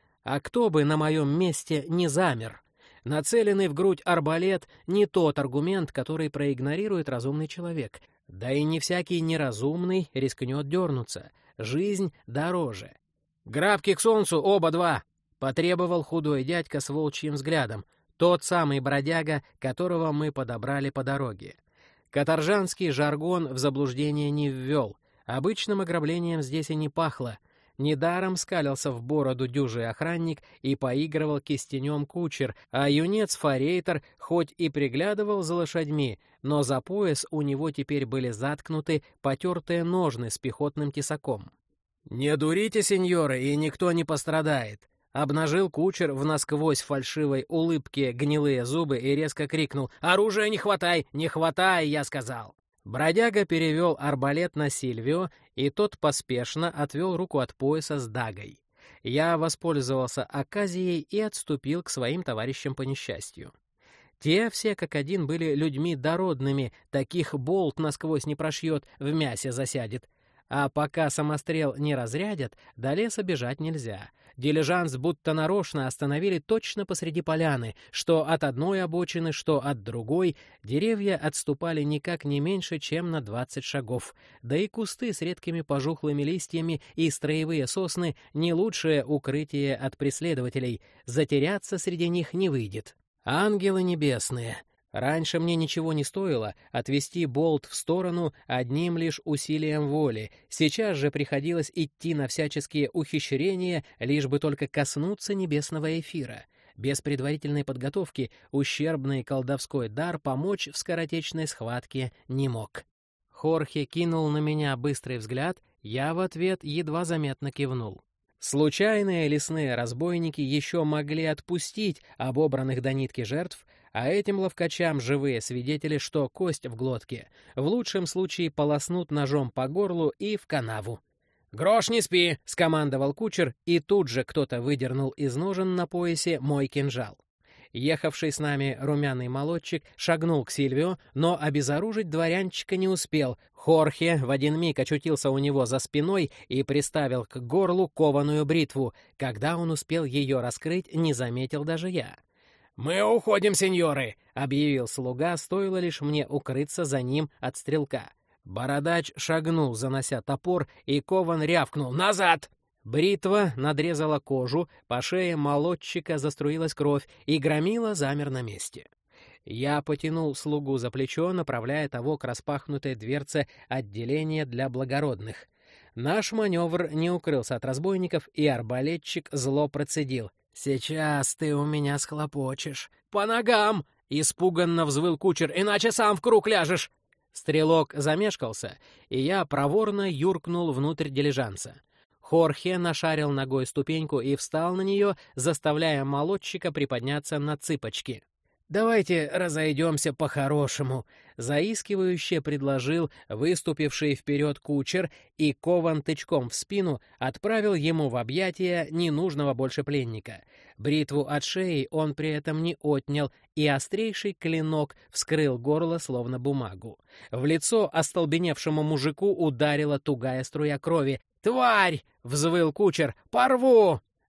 S1: А кто бы на моем месте не замер? Нацеленный в грудь арбалет — не тот аргумент, который проигнорирует разумный человек. Да и не всякий неразумный рискнет дернуться. Жизнь дороже. «Грабки к солнцу, оба два!» — потребовал худой дядька с волчьим взглядом. Тот самый бродяга, которого мы подобрали по дороге. Каторжанский жаргон в заблуждение не ввел. Обычным ограблением здесь и не пахло. Недаром скалился в бороду дюжий охранник и поигрывал кистенем кучер, а юнец-форейтор хоть и приглядывал за лошадьми, но за пояс у него теперь были заткнуты потертые ножны с пехотным тесаком. «Не дурите, сеньоры, и никто не пострадает!» Обнажил кучер в насквозь фальшивой улыбке гнилые зубы и резко крикнул: «Оружия не хватай! Не хватай, я сказал!» Бродяга перевел арбалет на Сильвио, и тот поспешно отвел руку от пояса с дагой. Я воспользовался оказией и отступил к своим товарищам по несчастью. Те все как один были людьми дородными, таких болт насквозь не прошьет, в мясе засядет. А пока самострел не разрядят, до леса бежать нельзя. Дилижанс будто нарочно остановили точно посреди поляны, что от одной обочины, что от другой. Деревья отступали никак не меньше, чем на 20 шагов. Да и кусты с редкими пожухлыми листьями и строевые сосны — не лучшее укрытие от преследователей. Затеряться среди них не выйдет. Ангелы небесные! Раньше мне ничего не стоило отвести болт в сторону одним лишь усилием воли. Сейчас же приходилось идти на всяческие ухищрения, лишь бы только коснуться небесного эфира. Без предварительной подготовки ущербный колдовской дар помочь в скоротечной схватке не мог. Хорхе кинул на меня быстрый взгляд, я в ответ едва заметно кивнул. Случайные лесные разбойники еще могли отпустить обобранных до нитки жертв, а этим ловкачам живые свидетели, что кость в глотке. В лучшем случае полоснут ножом по горлу и в канаву. «Грош, не спи!» — скомандовал кучер, и тут же кто-то выдернул из ножен на поясе мой кинжал. Ехавший с нами румяный молодчик шагнул к Сильвио, но обезоружить дворянчика не успел. Хорхе в один миг очутился у него за спиной и приставил к горлу кованую бритву. Когда он успел ее раскрыть, не заметил даже я. «Мы уходим, сеньоры!» — объявил слуга, стоило лишь мне укрыться за ним от стрелка. Бородач шагнул, занося топор, и кован рявкнул: «Назад!» Бритва надрезала кожу, по шее молодчика заструилась кровь, и громила замер на месте. Я потянул слугу за плечо, направляя того к распахнутой дверце отделения для благородных. Наш маневр не укрылся от разбойников, и арбалетчик зло процедил: «Сейчас ты у меня схлопочешь». «По ногам!» — испуганно взвыл кучер. «Иначе сам в круг ляжешь!» Стрелок замешкался, и я проворно юркнул внутрь дилижанса. Хорхе нашарил ногой ступеньку и встал на нее, заставляя молодчика приподняться на цыпочки. «Давайте разойдемся по-хорошему», — заискивающе предложил выступивший вперед кучер, и кован тычком в спину отправил ему в объятия ненужного больше пленника. Бритву от шеи он при этом не отнял, и острейший клинок вскрыл горло, словно бумагу. В лицо остолбеневшему мужику ударила тугая струя крови. «Тварь!» — взвыл кучер. «Порву!»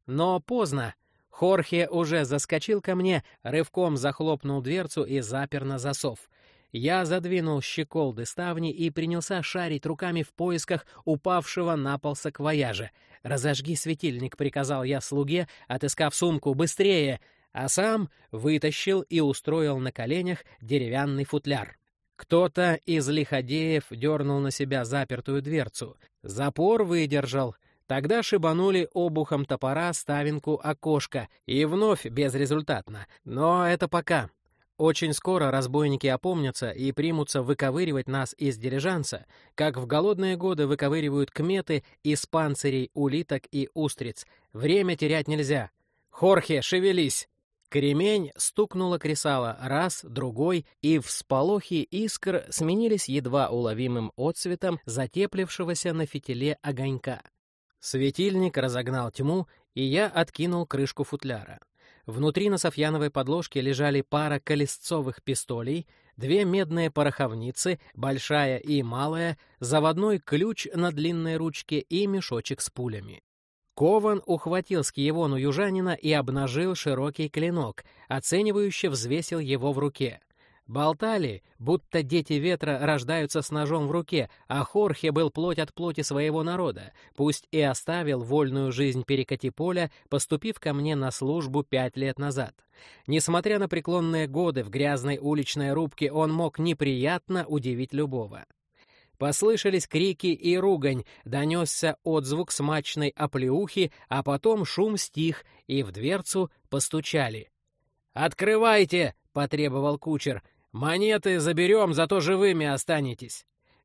S1: Но поздно. Хорхе уже заскочил ко мне, рывком захлопнул дверцу и запер на засов. Я задвинул щеколды ставни и принялся шарить руками в поисках упавшего на пол саквояжа. «Разожги светильник», — приказал я слуге, отыскав сумку, «быстрее!» А сам вытащил и устроил на коленях деревянный футляр. Кто-то из лиходеев дернул на себя запертую дверцу. Запор выдержал. Тогда шибанули обухом топора ставинку окошка, и вновь безрезультатно. Но это пока. Очень скоро разбойники опомнятся и примутся выковыривать нас из дилижанса, как в голодные годы выковыривают кметы из панцирей улиток и устриц. Время терять нельзя. «Хорхе, шевелись!» Кремень стукнуло кресало раз, другой, и всполохи искр сменились едва уловимым отсветом затеплившегося на фитиле огонька. Светильник разогнал тьму, и я откинул крышку футляра. Внутри на софьяновой подложке лежали пара колесцовых пистолей, 2 медные пороховницы, большая и малая, заводной ключ на длинной ручке и мешочек с пулями. Кован ухватил с киевону южанина и обнажил широкий клинок, оценивающе взвесил его в руке. Болтали, будто дети ветра рождаются с ножом в руке, а Хорхе был плоть от плоти своего народа, пусть и оставил вольную жизнь перекати поля, поступив ко мне на службу 5 лет назад. Несмотря на преклонные годы в грязной уличной рубке, он мог неприятно удивить любого. Послышались крики и ругань, донесся отзвук смачной оплеухи, а потом шум стих, и в дверцу постучали. «Открывайте!» — потребовал кучер. «Монеты заберем, зато живыми останетесь».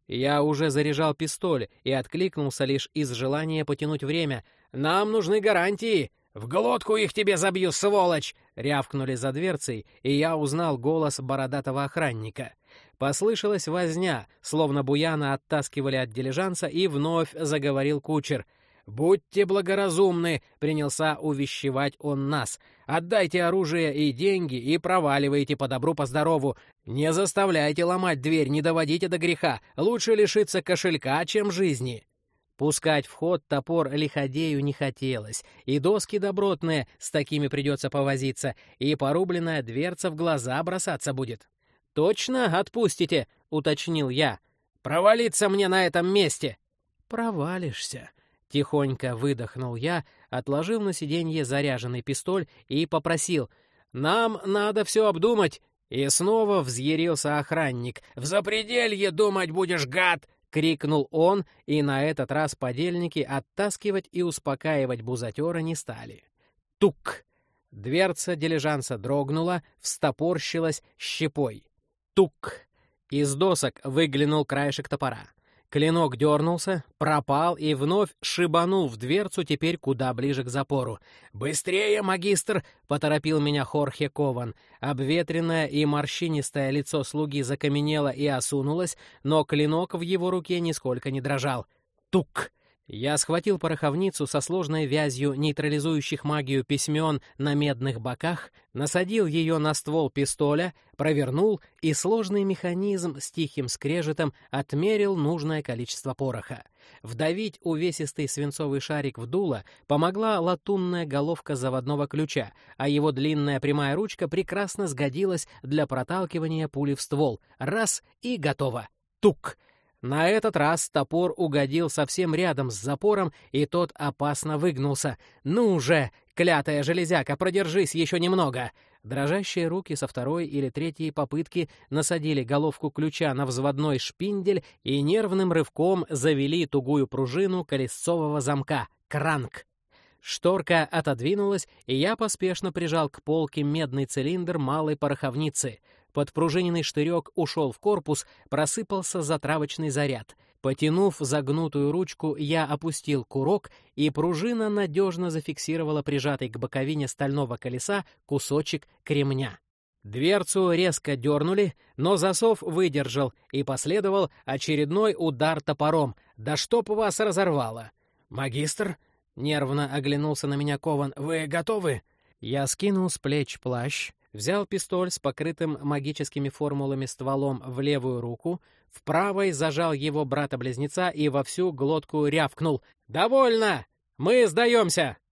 S1: Я уже заряжал пистоль и откликнулся лишь из желания потянуть время. «Нам нужны гарантии!» «В глотку их тебе забью, сволочь!» — рявкнули за дверцей, и я узнал голос бородатого охранника. Послышалась возня, словно буяна оттаскивали от дилижанса, и вновь заговорил кучер. «Будьте благоразумны!» — принялся увещевать он нас. «Отдайте оружие и деньги и проваливайте по добру, по здорову. Не заставляйте ломать дверь, не доводите до греха. Лучше лишиться кошелька, чем жизни». Пускать в ход топор лиходею не хотелось, и доски добротные, с такими придется повозиться, и порубленная дверца в глаза бросаться будет. «Точно отпустите?» — уточнил я. «Провалиться мне на этом месте!» «Провалишься!» — тихонько выдохнул я, отложил на сиденье заряженный пистоль и попросил. «Нам надо все обдумать!» И снова взъярился охранник. «В запределье думать будешь, гад!» — крикнул он, и на этот раз подельники оттаскивать и успокаивать бузатера не стали. Тук! Дверца дилижанса дрогнула, встопорщилась щепой. Тук! Из досок выглянул краешек топора. Клинок дернулся, пропал и вновь шибанул в дверцу, теперь куда ближе к запору. «Быстрее, магистр!» — поторопил меня Хорхе Кован. Обветренное и морщинистое лицо слуги закаменело и осунулось, но клинок в его руке нисколько не дрожал. Тук! Я схватил пороховницу со сложной вязью нейтрализующих магию письмен на медных боках, насадил ее на ствол пистоля, провернул, и сложный механизм с тихим скрежетом отмерил нужное количество пороха. Вдавить увесистый свинцовый шарик в дуло помогла латунная головка заводного ключа, а его длинная прямая ручка прекрасно сгодилась для проталкивания пули в ствол. Раз — и готово. Тук! На этот раз топор угодил совсем рядом с запором, и тот опасно выгнулся. «Ну же, клятая железяка, продержись еще немного!» Дрожащие руки со второй или третьей попытки насадили головку ключа на взводной шпиндель и нервным рывком завели тугую пружину колесцового замка. Кранк! Шторка отодвинулась, и я поспешно прижал к полке медный цилиндр малой пороховницы. Подпружиненный штырек ушел в корпус, просыпался затравочный заряд. Потянув загнутую ручку, я опустил курок, и пружина надежно зафиксировала прижатый к боковине стального колеса кусочек кремня. Дверцу резко дернули, но засов выдержал, и последовал очередной удар топором. «Да чтоб вас разорвало!» «Магистр?» — нервно оглянулся на меня Кован. «Вы готовы?» Я скинул с плеч плащ, взял пистоль с покрытым магическими формулами стволом в левую руку, в правой зажал его брата-близнеца и во всю глотку рявкнул. «Довольно! Мы сдаемся!»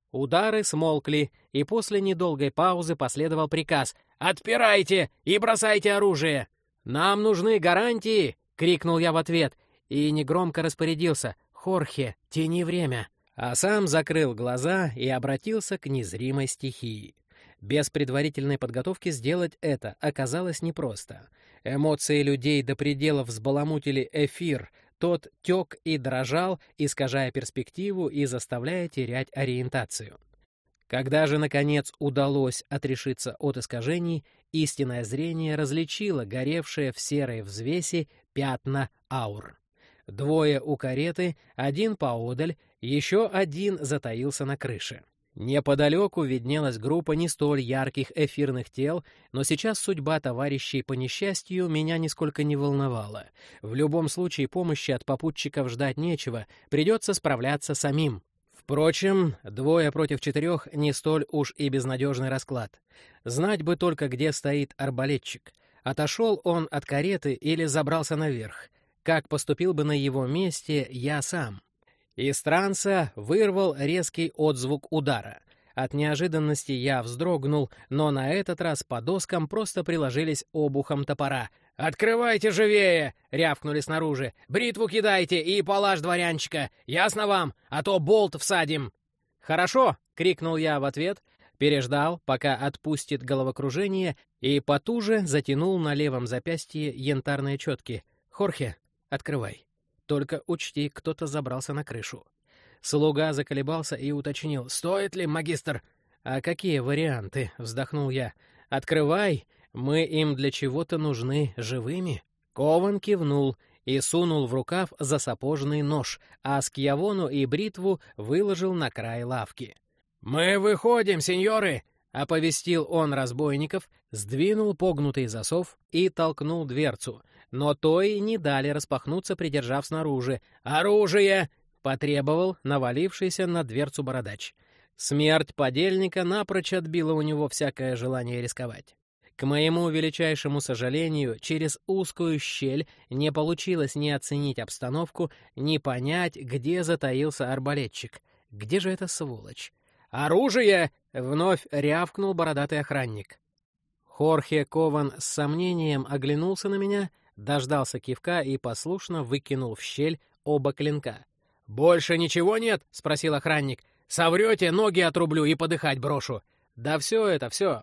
S1: Удары смолкли, и после недолгой паузы последовал приказ: «Отпирайте и бросайте оружие!» «Нам нужны гарантии!» — крикнул я в ответ, и негромко распорядился: «Хорхе, тяни время!» А сам закрыл глаза и обратился к незримой стихии. Без предварительной подготовки сделать это оказалось непросто. Эмоции людей до предела взбаламутили эфир, тот тек и дрожал, искажая перспективу и заставляя терять ориентацию. Когда же, наконец, удалось отрешиться от искажений, истинное зрение различило горевшие в серой взвеси пятна аур. Двое у кареты, один поодаль, еще один затаился на крыше. Неподалеку виднелась группа не столь ярких эфирных тел, но сейчас судьба товарищей по несчастью меня нисколько не волновала. В любом случае помощи от попутчиков ждать нечего, придется справляться самим. Впрочем, 2 против 4 не столь уж и безнадежный расклад. Знать бы только, где стоит арбалетчик. Отошел он от кареты или забрался наверх. Как поступил бы на его месте я сам? Из транса вырвал резкий отзвук удара. От неожиданности я вздрогнул, но на этот раз по доскам просто приложились обухом топора. «Открывайте живее!» — рявкнули снаружи. «Бритву кидайте и палаш дворянчика! Ясно вам? А то болт всадим!» «Хорошо!» — крикнул я в ответ, переждал, пока отпустит головокружение, и потуже затянул на левом запястье янтарные четки. «Хорхе, открывай. Только учти, кто-то забрался на крышу». Слуга заколебался и уточнил: «Стоит ли, магистр?» «А какие варианты?» — вздохнул я. «Открывай, мы им для чего-то нужны живыми». Кован кивнул и сунул в рукав засапожный нож, а скьявону и бритву выложил на край лавки. «Мы выходим, сеньоры!» — оповестил он разбойников, сдвинул погнутый засов и толкнул дверцу, но той не дали распахнуться, придержав снаружи. «Оружие!» — потребовал навалившийся на дверцу бородач. Смерть подельника напрочь отбила у него всякое желание рисковать. К моему величайшему сожалению, через узкую щель не получилось ни оценить обстановку, ни понять, где затаился арбалетчик. Где же эта сволочь? «Оружие!» — вновь рявкнул бородатый охранник. Хорхе Кован с сомнением оглянулся на меня, дождался кивка и послушно выкинул в щель оба клинка. «Больше ничего нет?» — спросил охранник. «Соврете, ноги отрублю и подыхать брошу». «Да все».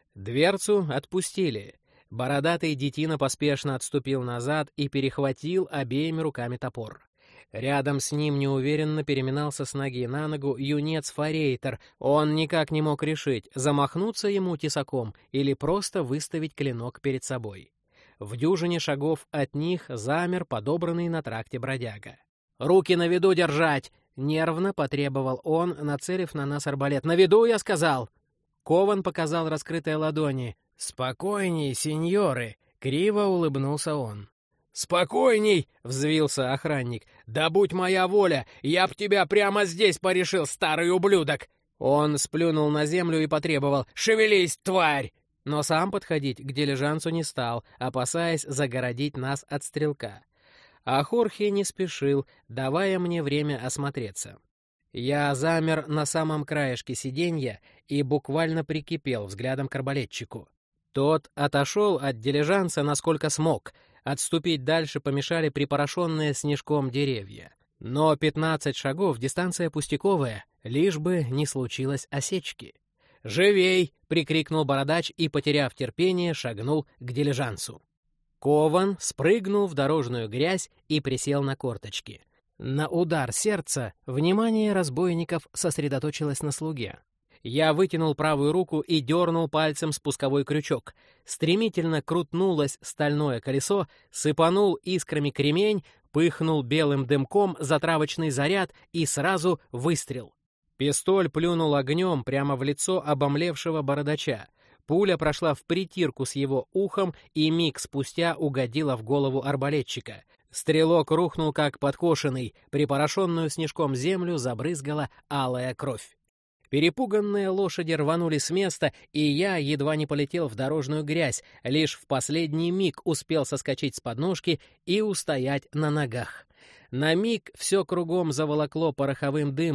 S1: Дверцу отпустили. Бородатый детина поспешно отступил назад и перехватил обеими руками топор. Рядом с ним неуверенно переминался с ноги на ногу юнец-форейтер. Он никак не мог решить, замахнуться ему тесаком или просто выставить клинок перед собой. В дюжине шагов от них замер подобранный на тракте бродяга. «Руки на виду держать!» — нервно потребовал он, нацелив на нас арбалет. «На виду, я сказал!» Кован показал раскрытые ладони. «Спокойней, сеньоры!» — криво улыбнулся он. «Спокойней!» — взвился охранник. «Да будь моя воля! Я б тебя прямо здесь порешил, старый ублюдок!» Он сплюнул на землю и потребовал: «Шевелись, тварь!» Но сам подходить к дилижансу не стал, опасаясь загородить нас от стрелка. А Хорхе не спешил, давая мне время осмотреться. Я замер на самом краешке сиденья и буквально прикипел взглядом к арбалетчику. Тот отошел от дилижанса насколько смог. Отступить дальше помешали припорошенные снежком деревья. Но 15 шагов — дистанция пустяковая, лишь бы не случилось осечки. «Живей!» — прикрикнул бородач и, потеряв терпение, шагнул к дилижансу. Кован спрыгнул в дорожную грязь и присел на корточки. На удар сердца внимание разбойников сосредоточилось на слуге. Я вытянул правую руку и дернул пальцем спусковой крючок. Стремительно крутнулось стальное колесо, сыпанул искрами кремень, пыхнул белым дымком затравочный заряд и сразу выстрел. Пистоль плюнул огнем прямо в лицо обомлевшего бородача. Пуля прошла впритирку с его ухом и миг спустя угодила в голову арбалетчика. Стрелок рухнул как подкошенный, припорошенную снежком землю забрызгала алая кровь. Перепуганные лошади рванули с места, и я едва не полетел в дорожную грязь, лишь в последний миг успел соскочить с подножки и устоять на ногах. На миг все кругом заволокло пороховым дымом.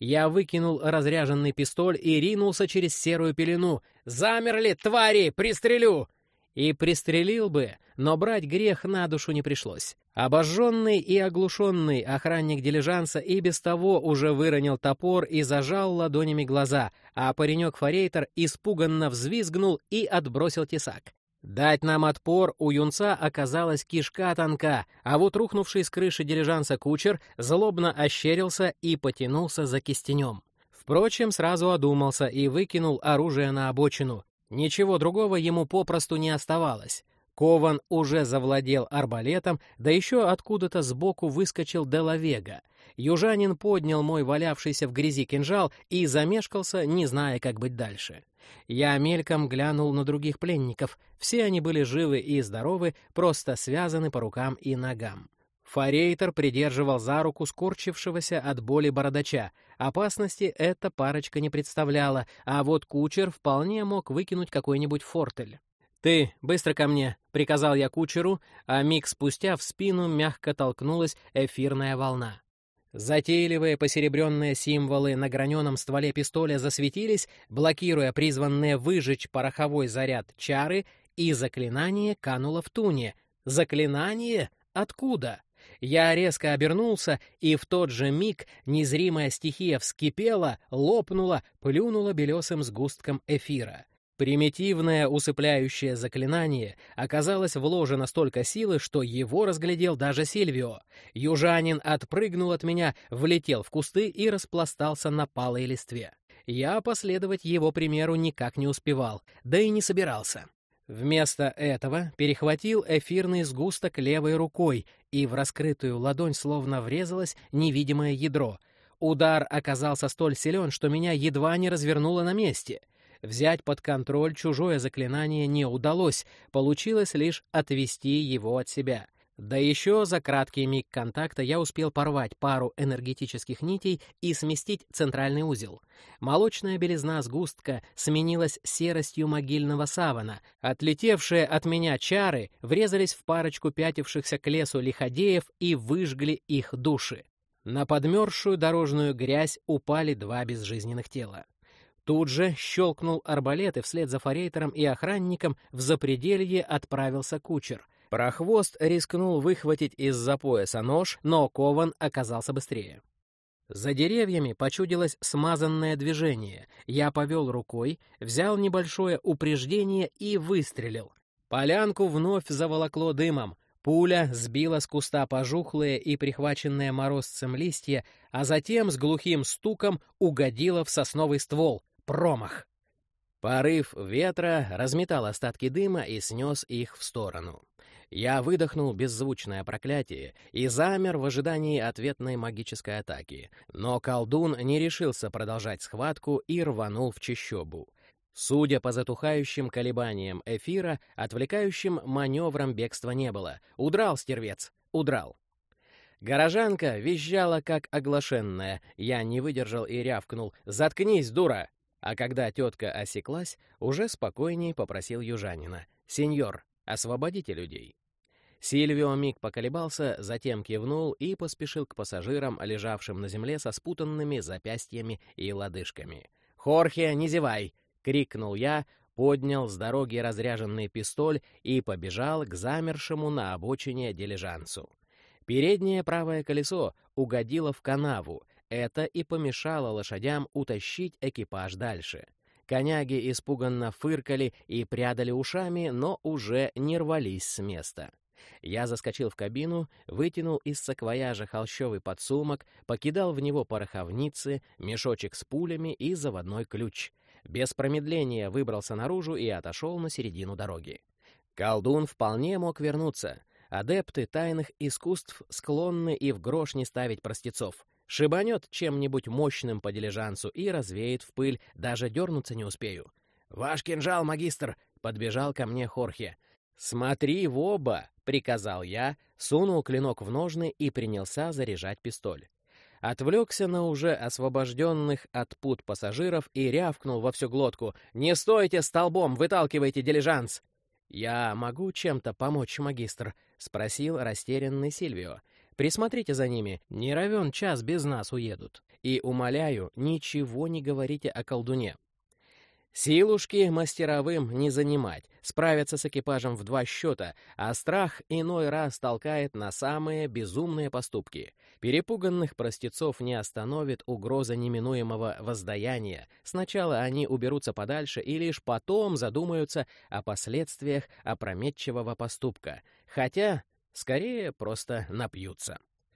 S1: Я выкинул разряженный пистоль и ринулся через серую пелену. «Замерли, твари! Пристрелю!» И пристрелил бы, но брать грех на душу не пришлось. Обожженный и оглушенный охранник дилижанса и без того уже выронил топор и зажал ладонями глаза, а паренек-форейтер испуганно взвизгнул и отбросил тесак. Дать нам отпор у юнца оказалась кишка тонка, а вот рухнувший с крыши дилижанса кучер злобно ощерился и потянулся за кистенем. Впрочем, сразу одумался и выкинул оружие на обочину. Ничего другого ему попросту не оставалось. Кован уже завладел арбалетом, да еще откуда-то сбоку выскочил Де ла Вега. Южанин поднял мой валявшийся в грязи кинжал и замешкался, не зная, как быть дальше. Я мельком глянул на других пленников. Все они были живы и здоровы, просто связаны по рукам и ногам. Форейтер придерживал за руку скорчившегося от боли бородача. Опасности эта парочка не представляла, а вот кучер вполне мог выкинуть какой-нибудь фортель. «Ты, быстро ко мне!» — приказал я кучеру, а миг спустя в спину мягко толкнулась эфирная волна. Затейливые посеребренные символы на граненом стволе пистоля засветились, блокируя призванные выжечь пороховой заряд чары, и заклинание кануло в туне. Заклинание? Откуда? Я резко обернулся, и в тот же миг незримая стихия вскипела, лопнула, плюнула белесым сгустком эфира. Примитивное усыпляющее заклинание оказалось вложено столько силы, что его разглядел даже Сильвио. Южанин отпрыгнул от меня, влетел в кусты и распластался на палой листве. Я последовать его примеру никак не успевал, да и не собирался. Вместо этого перехватил эфирный сгусток левой рукой, и в раскрытую ладонь словно врезалось невидимое ядро. Удар оказался столь силен, что меня едва не развернуло на месте. Взять под контроль чужое заклинание не удалось, получилось лишь отвести его от себя. Да еще за краткий миг контакта я успел порвать пару энергетических нитей и сместить центральный узел. Молочная белизна сгустка сменилась серостью могильного савана. Отлетевшие от меня чары врезались в парочку пятившихся к лесу лиходеев и выжгли их души. На подмерзшую дорожную грязь упали два безжизненных тела. Тут же щелкнул арбалет, и вслед за форейтером и охранником в запределье отправился кучер. Прохвост рискнул выхватить из-за пояса нож, но Кован оказался быстрее. За деревьями почудилось смазанное движение. Я повел рукой, взял небольшое упреждение и выстрелил. Полянку вновь заволокло дымом. Пуля сбила с куста пожухлые и прихваченные морозцем листья, а затем с глухим стуком угодила в сосновый ствол. Промах! Порыв ветра разметал остатки дыма и снес их в сторону. Я выдохнул беззвучное проклятие и замер в ожидании ответной магической атаки, но колдун не решился продолжать схватку и рванул в чащобу. Судя по затухающим колебаниям эфира, отвлекающим маневром бегства не было. Удрал стервец, удрал. Горожанка визжала, как оглашенная. Я не выдержал и рявкнул: «Заткнись, дура!» А когда тетка осеклась, уже спокойнее попросил южанина: «Сеньор, освободите людей». Сильвио миг поколебался, затем кивнул и поспешил к пассажирам, лежавшим на земле со спутанными запястьями и лодыжками. «Хорхе, не зевай!» — крикнул я, поднял с дороги разряженный пистоль и побежал к замершему на обочине дилижансу. Переднее правое колесо угодило в канаву. Это и помешало лошадям утащить экипаж дальше. Коняги испуганно фыркали и прядали ушами, но уже не рвались с места. Я заскочил в кабину, вытянул из саквояжа холщовый подсумок, покидал в него пороховницы, мешочек с пулями и заводной ключ. Без промедления выбрался наружу и отошел на середину дороги. Колдун вполне мог вернуться. Адепты тайных искусств склонны и в грош не ставить простецов. Шибанет чем-нибудь мощным по дилижансу и развеет в пыль, даже дернуться не успею. «Ваш кинжал, магистр!» — подбежал ко мне Хорхе. «Смотри в оба!» — приказал я, сунул клинок в ножны и принялся заряжать пистоль. Отвлекся на уже освобожденных от пут пассажиров и рявкнул во всю глотку: «Не стойте столбом, выталкивайте дилижанс!» «Я могу чем-то помочь, магистр?» — спросил растерянный Сильвио. «Присмотрите за ними, не равен час без нас уедут». И, умоляю, ничего не говорите о колдуне. Силушки мастеровым не занимать, справятся с экипажем в 2 счета, а страх иной раз толкает на самые безумные поступки. Перепуганных простецов не остановит угроза неминуемого воздаяния. Сначала они уберутся подальше и лишь потом задумаются о последствиях опрометчивого поступка. Хотя, скорее, просто напьются.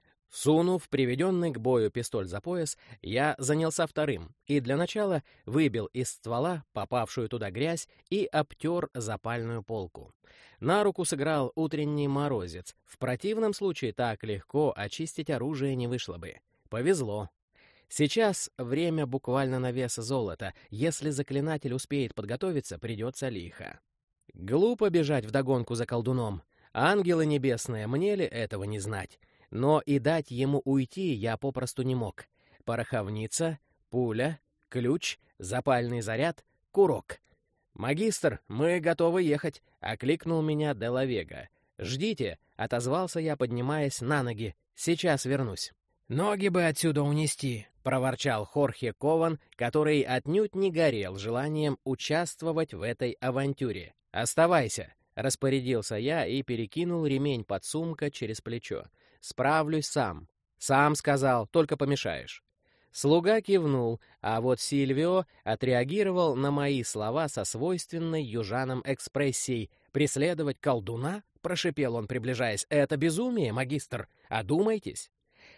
S1: Сунув приведенный к бою пистоль за пояс, я занялся вторым и для начала выбил из ствола попавшую туда грязь и обтер запальную полку. На руку сыграл утренний морозец. В противном случае так легко очистить оружие не вышло бы. Повезло. Сейчас время буквально на вес золота. Если заклинатель успеет подготовиться, придется лихо. Глупо бежать вдогонку за колдуном. Ангелы небесные, мне ли этого не знать? Но и дать ему уйти я попросту не мог. Пороховница, пуля, ключ, запальный заряд, курок. «Магистр, мы готовы ехать», — окликнул меня де ла Вега. «Ждите», — отозвался я, поднимаясь на ноги. «Сейчас вернусь».
S2: «Ноги бы отсюда унести»,
S1: — проворчал Хорхе Кован, который отнюдь не горел желанием участвовать в этой авантюре. «Оставайся», — распорядился я и перекинул ремень подсумка через плечо. «Справлюсь сам». «Сам сказал, только помешаешь». Слуга кивнул, а вот Сильвио отреагировал на мои слова со свойственной южанам экспрессией. «Преследовать колдуна?» — прошипел он, приближаясь. «Это безумие, магистр. Одумайтесь».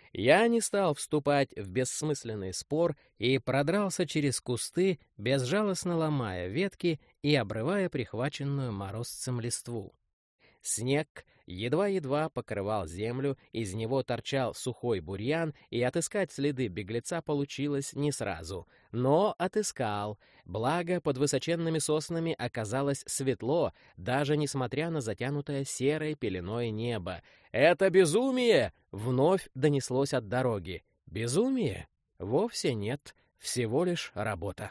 S1: Я не стал вступать в бессмысленный спор и продрался через кусты, безжалостно ломая ветки и обрывая прихваченную морозцем листву. Снег едва-едва покрывал землю, из него торчал сухой бурьян, и отыскать следы беглеца получилось не сразу. Но отыскал. Благо, под высоченными соснами оказалось светло, даже несмотря на затянутое серой пеленой небо. «Это безумие!» — вновь донеслось от дороги. «Безумие? Вовсе нет, всего лишь работа».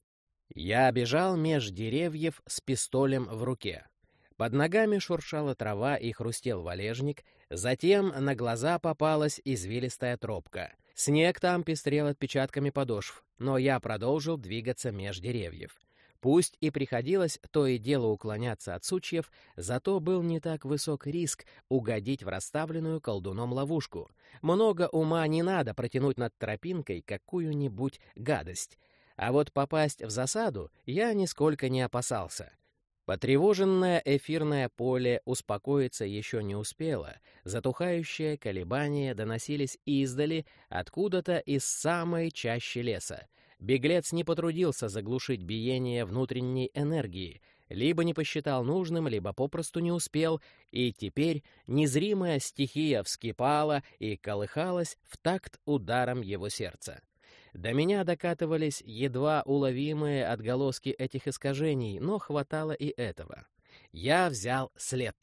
S1: Я бежал меж деревьев с пистолем в руке. Под ногами шуршала трава и хрустел валежник, затем на глаза попалась извилистая тропка. Снег там пестрел отпечатками подошв, но я продолжил двигаться меж деревьев. Пусть и приходилось то и дело уклоняться от сучьев, зато был не так высок риск угодить в расставленную колдуном ловушку. Много ума не надо протянуть над тропинкой какую-нибудь гадость. А вот попасть в засаду я нисколько не опасался. Потревоженное эфирное поле успокоиться еще не успело, затухающие колебания доносились издали, откуда-то из самой чащи леса. Беглец не потрудился заглушить биение внутренней энергии, либо не посчитал нужным, либо попросту не успел, и теперь незримая стихия вскипала и колыхалась в такт ударом его сердца. До меня докатывались едва уловимые отголоски этих искажений, но хватало и этого. Я взял след.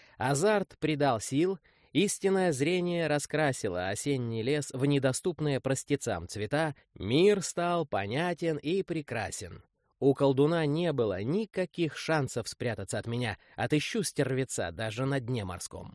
S1: Азарт придал сил, истинное зрение раскрасило осенний лес в недоступные простецам цвета, мир стал понятен и прекрасен. У колдуна не было никаких шансов спрятаться от меня, отыщу стервеца даже на дне морском.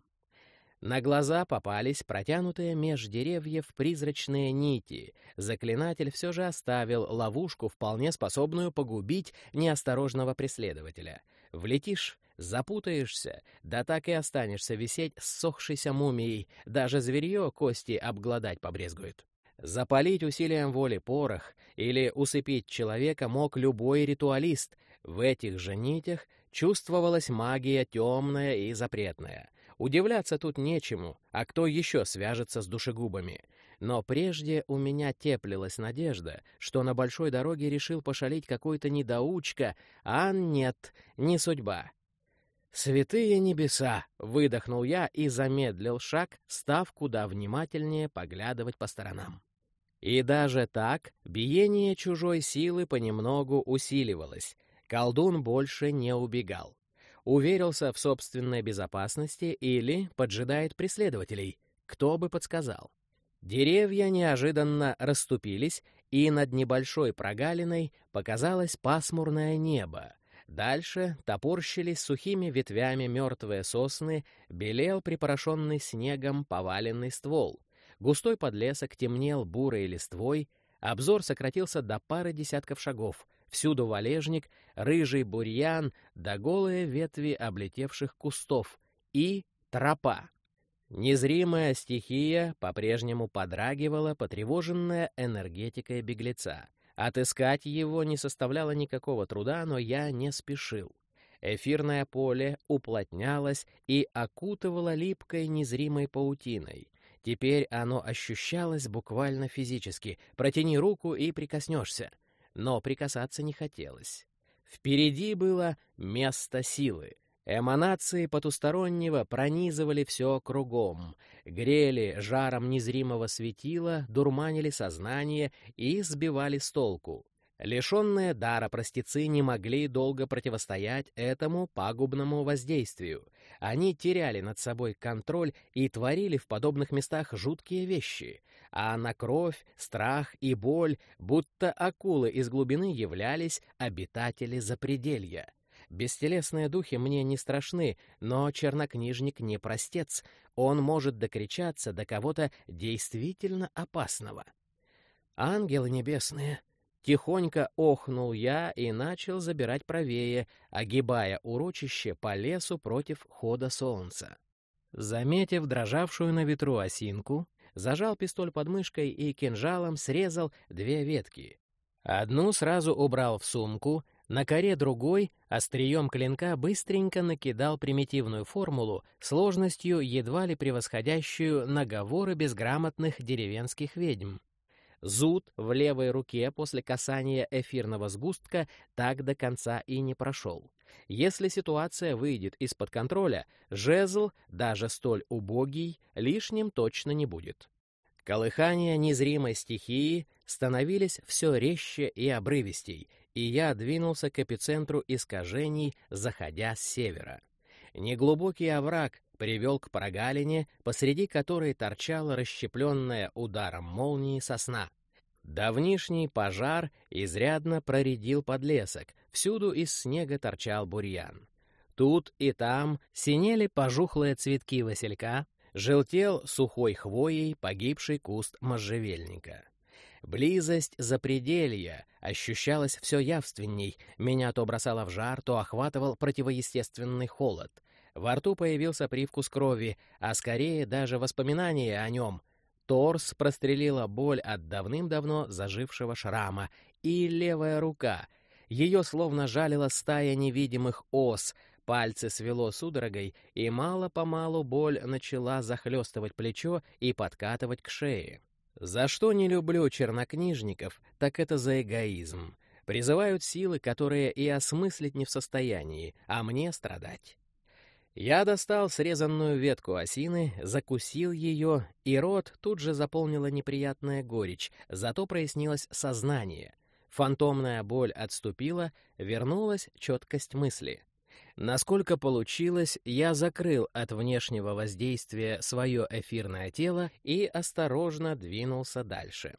S1: На глаза попались протянутые меж деревьев призрачные нити. Заклинатель все же оставил ловушку, вполне способную погубить неосторожного преследователя. Влетишь, запутаешься, да так и останешься висеть ссохшейся мумией, даже зверье кости обглодать побрезгует. Запалить усилием воли порох или усыпить человека мог любой ритуалист. В этих же нитях чувствовалась магия темная и запретная. Удивляться тут нечему, а кто еще свяжется с душегубами? Но прежде у меня теплилась надежда, что на большой дороге решил пошалить какой-то недоучка, а нет, не судьба. «Святые небеса!» — выдохнул я и замедлил шаг, став куда внимательнее поглядывать по сторонам. И даже так биение чужой силы понемногу усиливалось. Колдун больше не убегал. Уверился в собственной безопасности или поджидает преследователей, кто бы подсказал. Деревья неожиданно расступились, и над небольшой прогалиной показалось пасмурное небо. Дальше топорщились сухими ветвями мертвые сосны, белел припорошенный снегом поваленный ствол. Густой подлесок темнел бурой листвой, обзор сократился до пары десятков шагов. Всюду валежник, рыжий бурьян да голые ветви облетевших кустов и тропа. Незримая стихия по-прежнему подрагивала, потревоженная энергетикой беглеца. Отыскать его не составляло никакого труда, но я не спешил. Эфирное поле уплотнялось и окутывало липкой незримой паутиной. Теперь оно ощущалось буквально физически. Протяни руку и прикоснешься. Но прикасаться не хотелось. Впереди было место силы. Эманации потустороннего пронизывали все кругом, грели жаром незримого светила, дурманили сознание и сбивали с толку. Лишенные дара простецы не могли долго противостоять этому пагубному воздействию. Они теряли над собой контроль и творили в подобных местах жуткие вещи, а на кровь, страх и боль, будто акулы из глубины, являлись обитатели запределья. Бестелесные духи мне не страшны, но чернокнижник не простец. Он может докричаться до кого-то действительно опасного. «Ангелы небесные!» Тихонько охнул я и начал забирать правее, огибая урочище по лесу против хода солнца. Заметив дрожавшую на ветру осинку, зажал пистоль под мышкой и кинжалом срезал 2 ветки. Одну сразу убрал в сумку, на коре другой острием клинка быстренько накидал примитивную формулу, сложностью едва ли превосходящую наговоры безграмотных деревенских ведьм. Зуд в левой руке после касания эфирного сгустка так до конца и не прошел. Если ситуация выйдет из-под контроля, жезл, даже столь убогий, лишним точно не будет. Колыхания незримой стихии становились все резче и обрывистей, и я двинулся к эпицентру искажений, заходя с севера. Неглубокий овраг привел к прогалине, посреди которой торчала расщепленная ударом молнии сосна. Давнишний пожар изрядно проредил подлесок, всюду из снега торчал бурьян. Тут и там синели пожухлые цветки василька, желтел сухой хвоей погибший куст можжевельника. Близость запределья ощущалась все явственней, меня то бросало в жар, то охватывал противоестественный холод. Во рту появился привкус крови, а скорее даже воспоминания о нем. Торс прострелила боль от давным-давно зажившего шрама, и левая рука. Ее словно жалила стая невидимых ос, пальцы свело судорогой, и мало-помалу боль начала захлестывать плечо и подкатывать к шее. За что не люблю чернокнижников, так это за эгоизм. Призывают силы, которые и осмыслить не в состоянии, а мне страдать. Я достал срезанную ветку осины, закусил ее, и рот тут же заполнила неприятная горечь, зато прояснилось сознание. Фантомная боль отступила, вернулась четкость мысли. Насколько получилось, я закрыл от внешнего воздействия свое эфирное тело и осторожно двинулся дальше.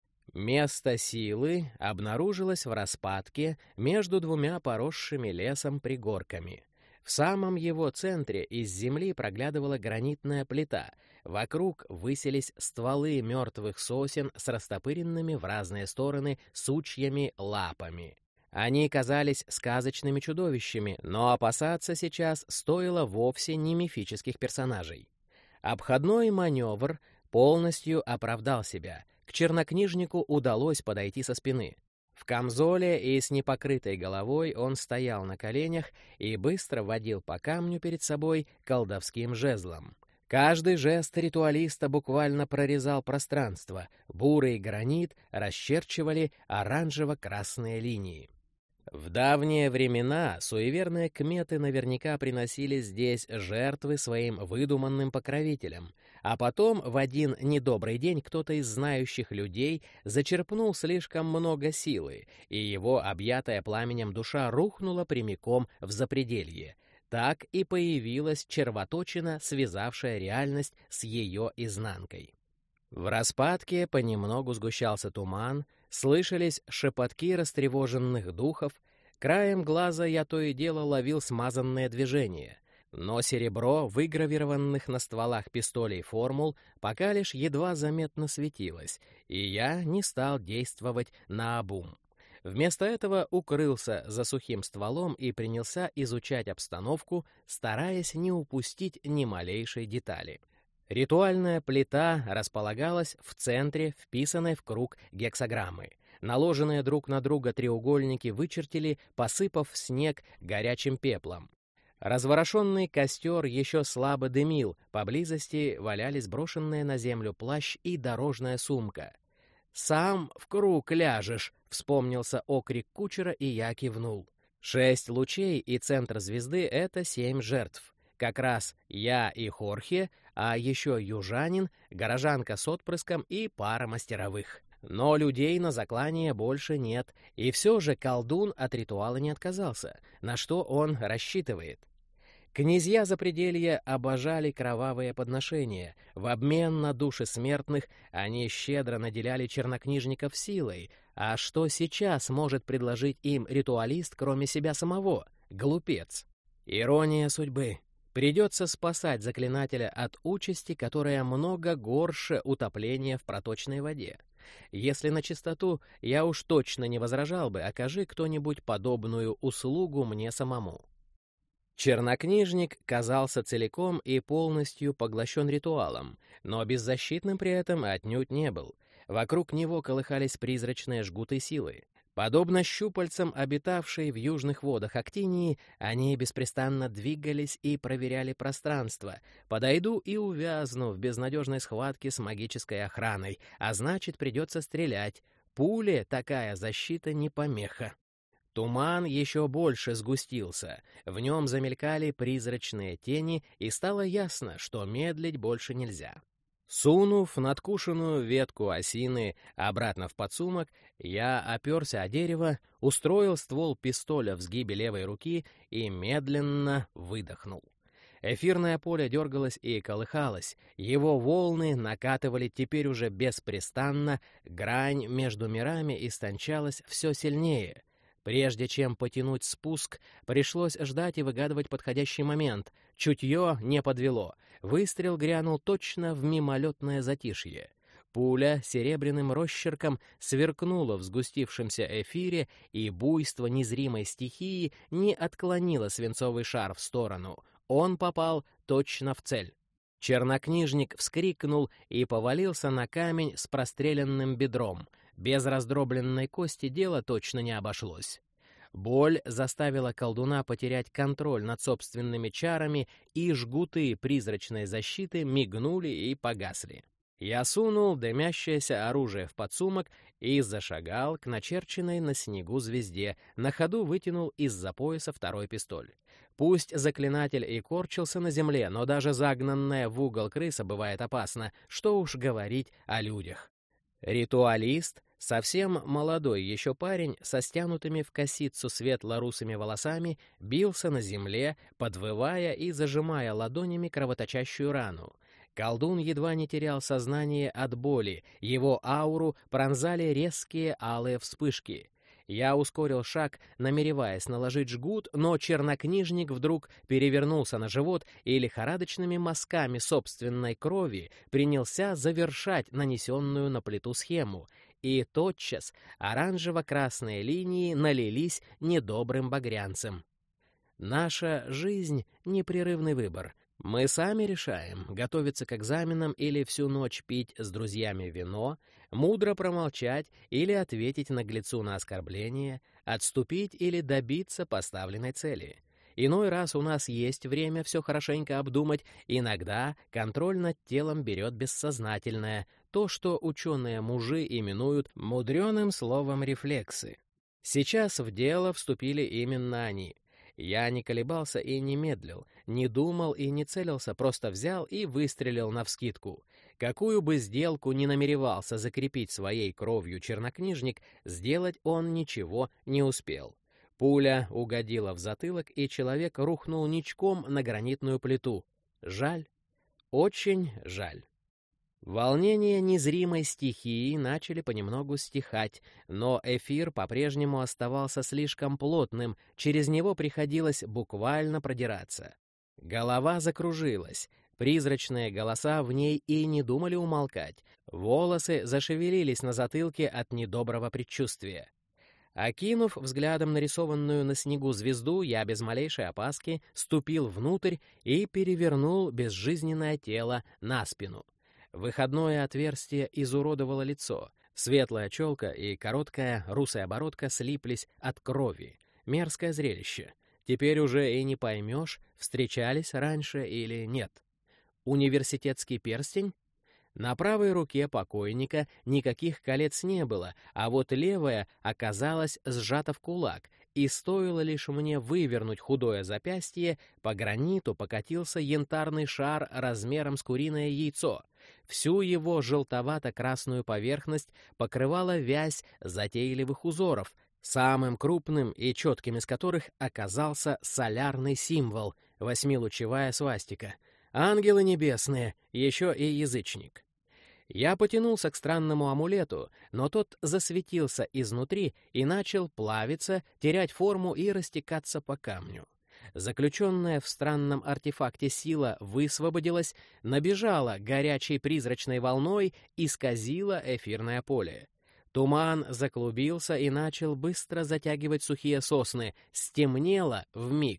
S1: Место силы обнаружилось в распадке между 2 поросшими лесом пригорками. В самом его центре из земли проглядывала гранитная плита, вокруг высились стволы мертвых сосен с растопыренными в разные стороны сучьями лапами. Они казались сказочными чудовищами, но опасаться сейчас стоило вовсе не мифических персонажей. Обходной маневр полностью оправдал себя. К чернокнижнику удалось подойти со спины. В камзоле и с непокрытой головой он стоял на коленях и быстро водил по камню перед собой колдовским жезлом. Каждый жест ритуалиста буквально прорезал пространство, бурый гранит расчерчивали оранжево-красные линии. В давние времена суеверные кметы наверняка приносили здесь жертвы своим выдуманным покровителям, а потом в один недобрый день кто-то из знающих людей зачерпнул слишком много силы, и его объятая пламенем душа рухнула прямиком в запределье. Так и появилась червоточина, связавшая реальность с ее изнанкой. В распадке понемногу сгущался туман, слышались шепотки растревоженных духов, краем глаза я то и дело ловил смазанное движение. Но серебро выгравированных на стволах пистолей формул пока лишь едва заметно светилось, и я не стал действовать наобум. Вместо этого укрылся за сухим стволом и принялся изучать обстановку, стараясь не упустить ни малейшей детали. Ритуальная плита располагалась в центре, вписанной в круг гексаграммы. Наложенные друг на друга треугольники вычертили, посыпав снег горячим пеплом. Разворошенный костер еще слабо дымил, поблизости валялись брошенные на землю плащ и дорожная сумка. «Сам в круг ляжешь», — вспомнился окрик кучера, и я кивнул. 6 лучей и центр звезды — это 7 жертв. Как раз я и Хорхе, а еще южанин, горожанка с отпрыском и пара мастеровых. Но людей на заклание больше нет, и все же колдун от ритуала не отказался. На что он рассчитывает? Князья Запределья обожали кровавые подношения. В обмен на души смертных они щедро наделяли чернокнижников силой. А что сейчас может предложить им ритуалист, кроме себя самого? Глупец. Ирония судьбы. Придется спасать заклинателя от участи, которая много горше утопления в проточной воде. Если на чистоту, я уж точно не возражал бы, окажи кто-нибудь подобную услугу мне самому. Чернокнижник казался целиком и полностью поглощен ритуалом, но беззащитным при этом отнюдь не был. Вокруг него колыхались призрачные жгуты силы. Подобно щупальцам, обитавшей в южных водах Актинии, они беспрестанно двигались и проверяли пространство. Подойду и увязну в безнадежной схватке с магической охраной, а значит, придется стрелять. Пуле такая защита не помеха. Туман еще больше сгустился, в нем замелькали призрачные тени, и стало ясно, что медлить больше нельзя. Сунув надкушенную ветку осины обратно в подсумок, я оперся о дерево, устроил ствол пистоля в сгибе левой руки и медленно выдохнул. Эфирное поле дергалось и колыхалось, его волны накатывали теперь уже беспрестанно, грань между мирами истончалась все сильнее. Прежде чем потянуть спуск, пришлось ждать и выгадывать подходящий момент. Чутье не подвело. Выстрел грянул точно в мимолетное затишье. Пуля серебряным росчерком сверкнула в сгустившемся эфире, и буйство незримой стихии не отклонило свинцовый шар в сторону. Он попал точно в цель. Чернокнижник вскрикнул и повалился на камень с простреленным бедром. Без раздробленной кости дело точно не обошлось. Боль заставила колдуна потерять контроль над собственными чарами, и жгуты призрачной защиты мигнули и погасли. Я сунул дымящееся оружие в подсумок и зашагал к начерченной на снегу звезде, на ходу вытянул из-за пояса второй пистоль. Пусть заклинатель и корчился на земле, но даже загнанная в угол крыса бывает опасна, что уж говорить о людях. Ритуалист, совсем молодой еще парень, со стянутыми в косицу светло-русыми волосами, бился на земле, подвывая и зажимая ладонями кровоточащую рану. Колдун едва не терял сознание от боли, его ауру пронзали резкие алые вспышки. Я ускорил шаг, намереваясь наложить жгут, но чернокнижник вдруг перевернулся на живот и лихорадочными мазками собственной крови принялся завершать нанесенную на плиту схему, и тотчас оранжево-красные линии налились недобрым багрянцем. Наша жизнь — непрерывный выбор. Мы сами решаем, готовиться к экзаменам или всю ночь пить с друзьями вино, мудро промолчать или ответить наглецу на оскорбление, отступить или добиться поставленной цели. Иной раз у нас есть время все хорошенько обдумать, иногда контроль над телом берет бессознательное, то, что ученые-мужи именуют мудреным словом рефлексы. Сейчас в дело вступили именно они. Я не колебался и не медлил, не думал и не целился, просто взял и выстрелил навскидку. Какую бы сделку ни намеревался закрепить своей кровью чернокнижник, сделать он ничего не успел. Пуля угодила в затылок, и человек рухнул ничком на гранитную плиту. Жаль, очень жаль. Волнения незримой стихии начали понемногу стихать, но эфир по-прежнему оставался слишком плотным, через него приходилось буквально продираться. Голова закружилась, призрачные голоса в ней и не думали умолкать, волосы зашевелились на затылке от недоброго предчувствия. Окинув взглядом нарисованную на снегу звезду, я без малейшей опаски ступил внутрь и перевернул безжизненное тело на спину. Выходное отверстие изуродовало лицо. Светлая челка и короткая русая бородка слиплись от крови. Мерзкое зрелище. Теперь уже и не поймешь, встречались раньше или нет. Университетский перстень? На правой руке покойника никаких колец не было, а вот левая оказалась сжата в кулак, и стоило лишь мне вывернуть худое запястье, по граниту покатился янтарный шар размером с куриное яйцо. Всю его желтовато-красную поверхность покрывала вязь затейливых узоров, самым крупным и четким из которых оказался солярный символ — восьмилучевая свастика. Ангелы небесные, еще и язычник. Я потянулся к странному амулету, но тот засветился изнутри и начал плавиться, терять форму и растекаться по камню. Заключенная в странном артефакте сила высвободилась, набежала горячей призрачной волной и исказила эфирное поле. Туман заклубился и начал быстро затягивать сухие сосны, стемнело вмиг.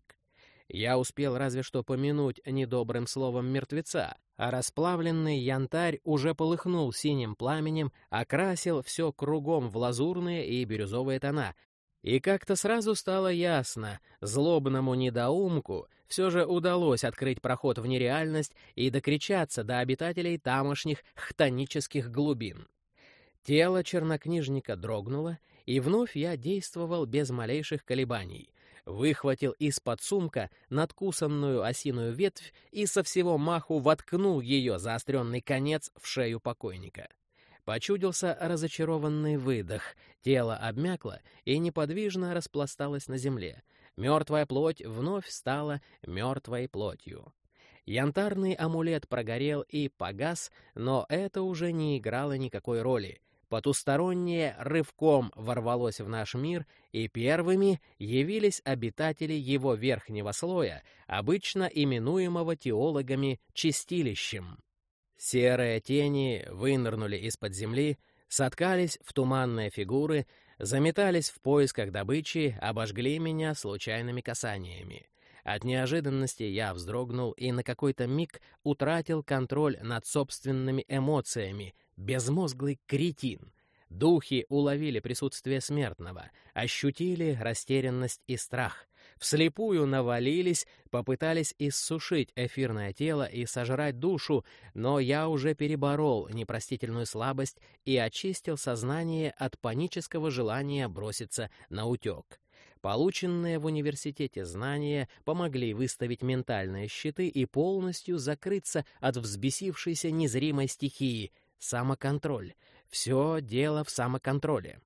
S1: Я успел разве что помянуть недобрым словом мертвеца, а расплавленный янтарь уже полыхнул синим пламенем, окрасил все кругом в лазурные и бирюзовые тона. И как-то сразу стало ясно, злобному недоумку все же удалось открыть проход в нереальность и докричаться до обитателей тамошних хтонических глубин. Тело чернокнижника дрогнуло, и вновь я действовал без малейших колебаний. Выхватил из-под сумка надкусанную осиную ветвь и со всего маху воткнул ее заостренный конец в шею покойника. Почудился разочарованный выдох, тело обмякло и неподвижно распласталось на земле. Мертвая плоть вновь стала мертвой плотью. Янтарный амулет прогорел и погас, но это уже не играло никакой роли. Потустороннее рывком ворвалось в наш мир, и первыми явились обитатели его верхнего слоя, обычно именуемого теологами чистилищем. Серые тени вынырнули из-под земли, соткались в туманные фигуры, заметались в поисках добычи, обожгли меня случайными касаниями. От неожиданности я вздрогнул и на какой-то миг утратил контроль над собственными эмоциями. Безмозглый кретин. Духи уловили присутствие смертного, ощутили растерянность и страх. Вслепую навалились, попытались иссушить эфирное тело и сожрать душу, но я уже переборол непростительную слабость и очистил сознание от панического желания броситься наутек. Полученные в университете знания помогли выставить ментальные щиты и полностью закрыться от взбесившейся незримой стихии. Самоконтроль. Все дело в самоконтроле.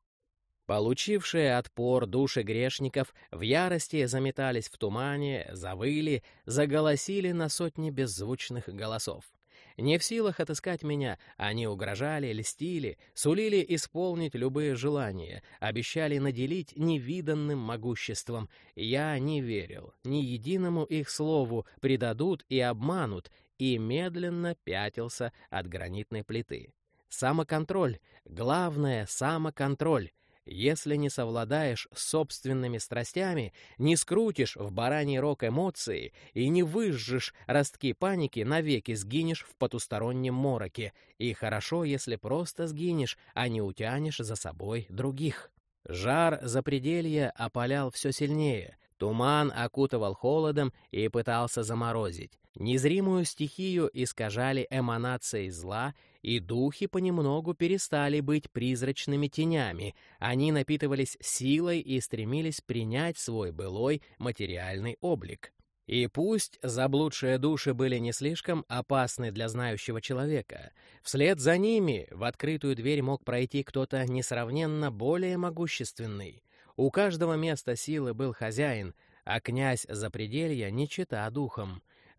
S1: Получившие отпор души грешников в ярости заметались в тумане, завыли, заголосили на сотни беззвучных голосов. Не в силах отыскать меня, они угрожали, льстили, сулили исполнить любые желания, обещали наделить невиданным могуществом. Я не верил, ни единому их слову предадут и обманут, и медленно пятился от гранитной плиты. Самоконтроль, главное — самоконтроль. Если не совладаешь с собственными страстями, не скрутишь в бараний рог эмоции и не выжжешь ростки паники, навеки сгинешь в потустороннем мороке. И хорошо, если просто сгинешь, а не утянешь за собой других. Жар запределья опалял все сильнее. Туман окутывал холодом и пытался заморозить. Незримую стихию искажали эманации зла, и духи понемногу перестали быть призрачными тенями. Они напитывались силой и стремились принять свой былой материальный облик. И пусть заблудшие души были не слишком опасны для знающего человека, вслед за ними в открытую дверь мог пройти кто-то несравненно более могущественный. У каждого места силы был хозяин, а князь Запределья не чета духом.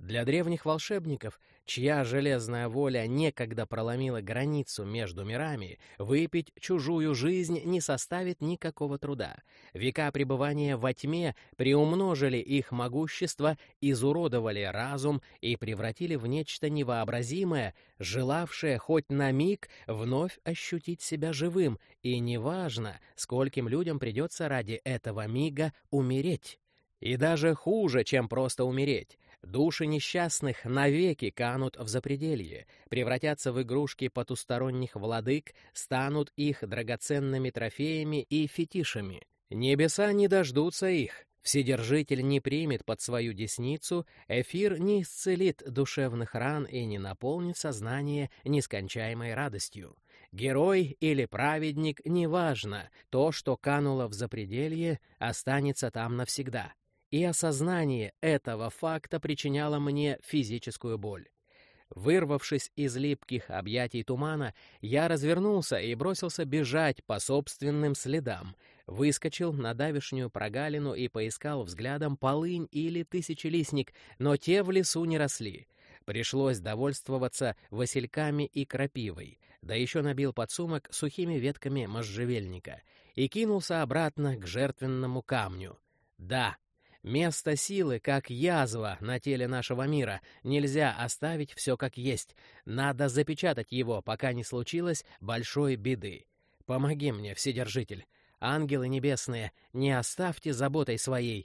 S1: Для древних волшебников, чья железная воля некогда проломила границу между мирами, выпить чужую жизнь не составит никакого труда. Века пребывания во тьме приумножили их могущество, изуродовали разум и превратили в нечто невообразимое, желавшее хоть на миг вновь ощутить себя живым, и неважно, скольким людям придется ради этого мига умереть. И даже хуже, чем просто умереть. Души несчастных навеки канут в запределье, превратятся в игрушки потусторонних владык, станут их драгоценными трофеями и фетишами. Небеса не дождутся их, Вседержитель не примет под свою десницу, эфир не исцелит душевных ран и не наполнит сознание нескончаемой радостью. Герой или праведник — неважно, то, что кануло в запределье, останется там навсегда. И осознание этого факта причиняло мне физическую боль. Вырвавшись из липких объятий тумана, я развернулся и бросился бежать по собственным следам, выскочил на давешнюю прогалину и поискал взглядом полынь или тысячелистник, но те в лесу не росли. Пришлось довольствоваться васильками и крапивой, да еще набил подсумок сухими ветками можжевельника и кинулся обратно к жертвенному камню. Да, место силы, как язва на теле нашего мира. Нельзя оставить все как есть. Надо запечатать его, пока не случилось большой беды. Помоги мне, Вседержитель. Ангелы небесные, не оставьте заботой своей.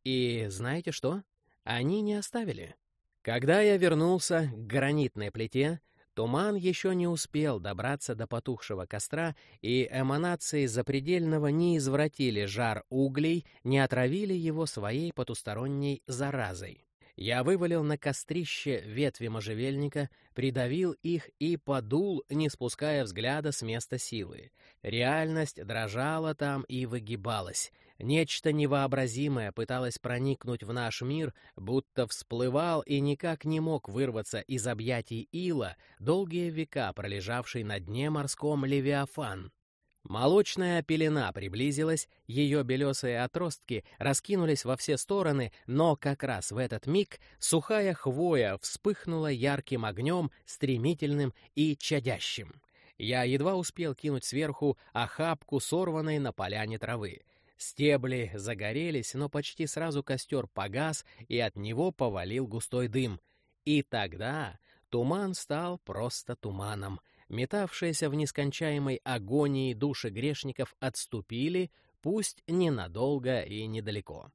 S1: И знаете что? Они не оставили. Когда я вернулся к гранитной плите, туман еще не успел добраться до потухшего костра, и эманации запредельного не извратили жар углей, не отравили его своей потусторонней заразой. Я вывалил на кострище ветви можжевельника, придавил их и подул, не спуская взгляда с места силы. Реальность дрожала там и выгибалась. Нечто невообразимое пыталось проникнуть в наш мир, будто всплывал и никак не мог вырваться из объятий ила, долгие века пролежавший на дне морском Левиафан. Молочная пелена приблизилась, ее белесые отростки раскинулись во все стороны, но как раз в этот миг сухая хвоя вспыхнула ярким огнем, стремительным и чадящим. Я едва успел кинуть сверху охапку сорванной на поляне травы. Стебли загорелись, но почти сразу костер погас, и от него повалил густой дым. И тогда туман стал просто туманом. Метавшиеся в нескончаемой агонии души грешников отступили, пусть ненадолго и недалеко.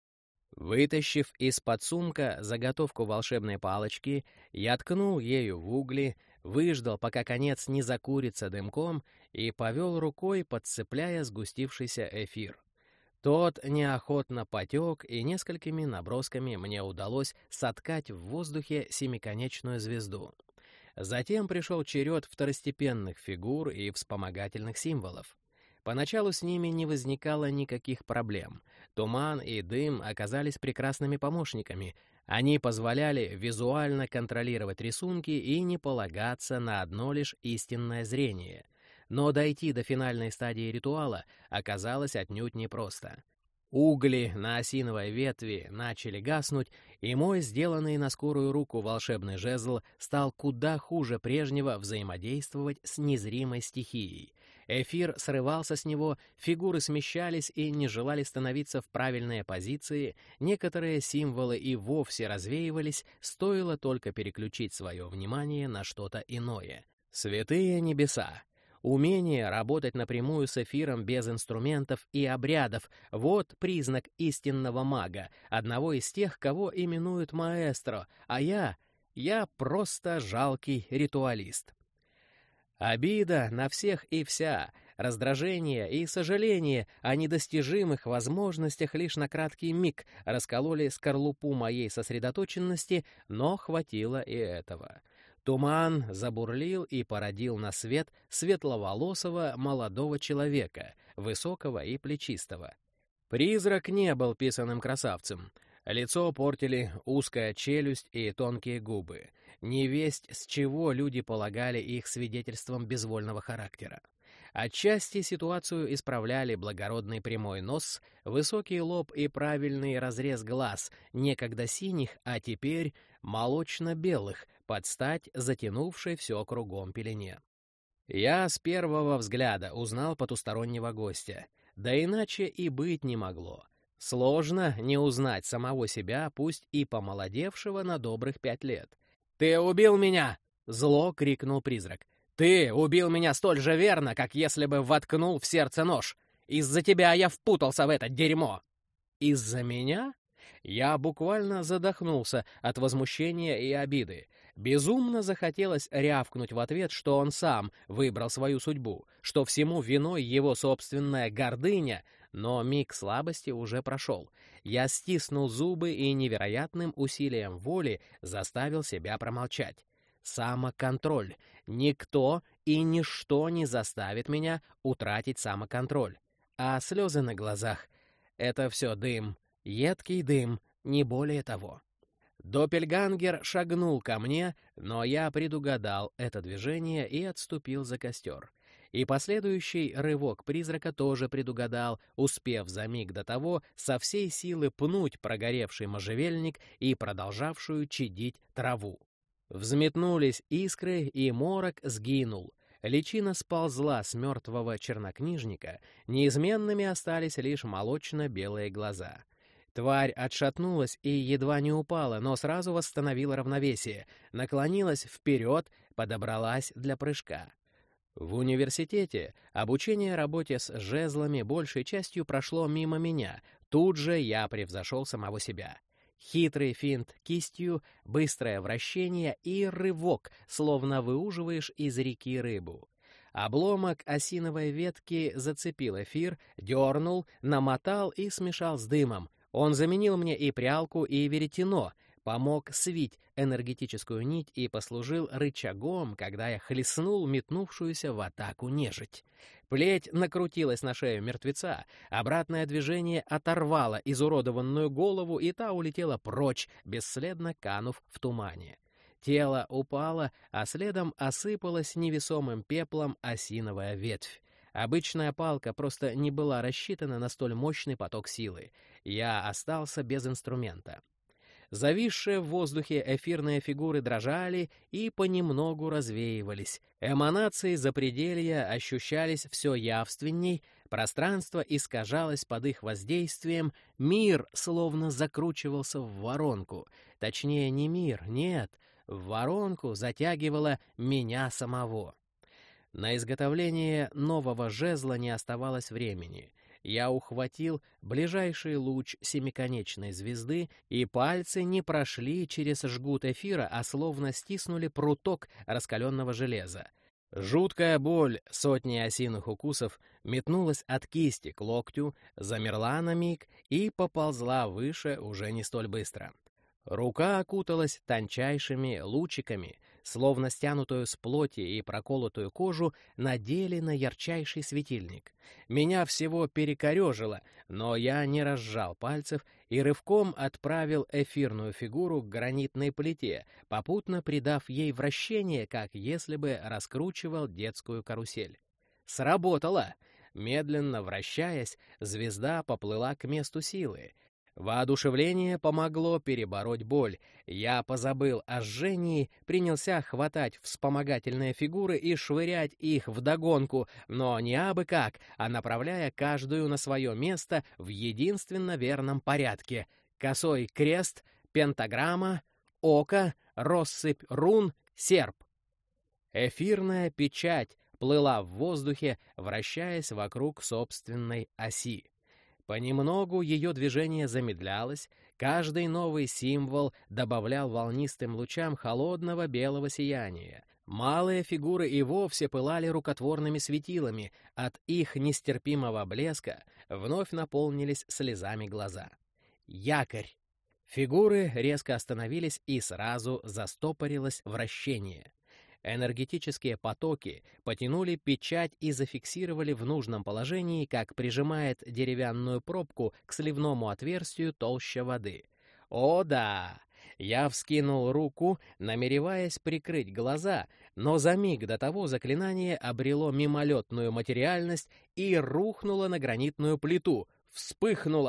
S1: Вытащив из-под сумка заготовку волшебной палочки, я ткнул ею в угли, выждал, пока конец не закурится дымком, и повел рукой, подцепляя сгустившийся эфир. Тот неохотно потек, и несколькими набросками мне удалось соткать в воздухе семиконечную звезду. Затем пришел черед второстепенных фигур и вспомогательных символов. Поначалу с ними не возникало никаких проблем. Туман и дым оказались прекрасными помощниками. Они позволяли визуально контролировать рисунки и не полагаться на одно лишь истинное зрение. Но дойти до финальной стадии ритуала оказалось отнюдь непросто. Угли на осиновой ветви начали гаснуть, и мой сделанный на скорую руку волшебный жезл стал куда хуже прежнего взаимодействовать с незримой стихией. Эфир срывался с него, фигуры смещались и не желали становиться в правильные позиции, некоторые символы и вовсе развеивались, стоило только переключить свое внимание на что-то иное. Святые небеса! Умение работать напрямую с эфиром без инструментов и обрядов — вот признак истинного мага, одного из тех, кого именуют маэстро, а я просто жалкий ритуалист. Обида на всех и вся, раздражение и сожаление о недостижимых возможностях лишь на краткий миг раскололи скорлупу моей сосредоточенности, но хватило и этого. Туман забурлил и породил на свет светловолосого молодого человека, высокого и плечистого. Призрак не был писаным красавцем. Лицо портили узкая челюсть и тонкие губы. Невесть, с чего люди полагали их свидетельством безвольного характера. Отчасти ситуацию исправляли благородный прямой нос, высокий лоб и правильный разрез глаз, некогда синих, а теперь молочно-белых, под стать затянувшей все кругом пелене. Я с первого взгляда узнал потустороннего гостя, да иначе и быть не могло. Сложно не узнать самого себя, пусть и помолодевшего на добрых 5 лет. «Ты убил меня!» — зло крикнул призрак. «Ты убил меня столь же верно, как если бы воткнул в сердце нож. Из-за тебя я впутался в это дерьмо!» «Из-за меня?» Я буквально задохнулся от возмущения и обиды. Безумно захотелось рявкнуть в ответ, что он сам выбрал свою судьбу, что всему виной его собственная гордыня, но миг слабости уже прошел. Я стиснул зубы и невероятным усилием воли заставил себя промолчать. Самоконтроль. Никто и ничто не заставит меня утратить самоконтроль. А слезы на глазах — это все дым. Едкий дым, не более того. Доппельгангер шагнул ко мне, но я предугадал это движение и отступил за костер. И последующий рывок призрака тоже предугадал, успев за миг до того со всей силы пнуть прогоревший можжевельник и продолжавшую чадить траву. Взметнулись искры, и морок сгинул. Личина сползла с мертвого чернокнижника, неизменными остались лишь молочно-белые глаза. Тварь отшатнулась и едва не упала, но сразу восстановила равновесие, наклонилась вперед, подобралась для прыжка. В университете обучение работе с жезлами большей частью прошло мимо меня, тут же я превзошел самого себя. Хитрый финт кистью, быстрое вращение и рывок, словно выуживаешь из реки рыбу. Обломок осиновой ветки зацепил эфир, дернул, намотал и смешал с дымом. Он заменил мне и прялку, и веретено, помог свить энергетическую нить и послужил рычагом, когда я хлестнул метнувшуюся в атаку нежить. Плеть накрутилась на шею мертвеца, обратное движение оторвало изуродованную голову, и та улетела прочь, бесследно канув в тумане. Тело упало, а следом осыпалась невесомым пеплом осиновая ветвь. Обычная палка просто не была рассчитана на столь мощный поток силы. Я остался без инструмента. Зависшие в воздухе эфирные фигуры дрожали и понемногу развеивались. Эманации запределья ощущались все явственней, пространство искажалось под их воздействием, мир словно закручивался в воронку. Точнее, не мир, нет, в воронку затягивало меня самого. На изготовление нового жезла не оставалось времени. Я ухватил ближайший луч семиконечной звезды, и пальцы не прошли через жгут эфира, а словно стиснули пруток раскаленного железа. Жуткая боль сотни осиных укусов метнулась от кисти к локтю, замерла на миг и поползла выше уже не столь быстро. Рука окуталась тончайшими лучиками, словно стянутую с плоти и проколотую кожу надели на ярчайший светильник. Меня всего перекорежило, но я не разжал пальцев и рывком отправил эфирную фигуру к гранитной плите, попутно придав ей вращение, как если бы раскручивал детскую карусель. Сработало! Медленно вращаясь, звезда поплыла к месту силы. Воодушевление помогло перебороть боль. Я позабыл о жжении, принялся хватать вспомогательные фигуры и швырять их вдогонку, но не абы как, а направляя каждую на свое место в единственно верном порядке. Косой крест, пентаграмма, око, россыпь рун, серп. Эфирная печать плыла в воздухе, вращаясь вокруг собственной оси. Понемногу ее движение замедлялось, каждый новый символ добавлял волнистым лучам холодного белого сияния. Малые фигуры и вовсе пылали рукотворными светилами, от их нестерпимого блеска вновь наполнились слезами глаза. Якорь! Фигуры резко остановились, и сразу застопорилось вращение. Энергетические потоки потянули печать и зафиксировали в нужном положении, как прижимает деревянную пробку к сливному отверстию толща воды. О да! Я вскинул руку, намереваясь прикрыть глаза, но за миг до того заклинание обрело мимолетную материальность и рухнуло на гранитную плиту, вспыхнуло.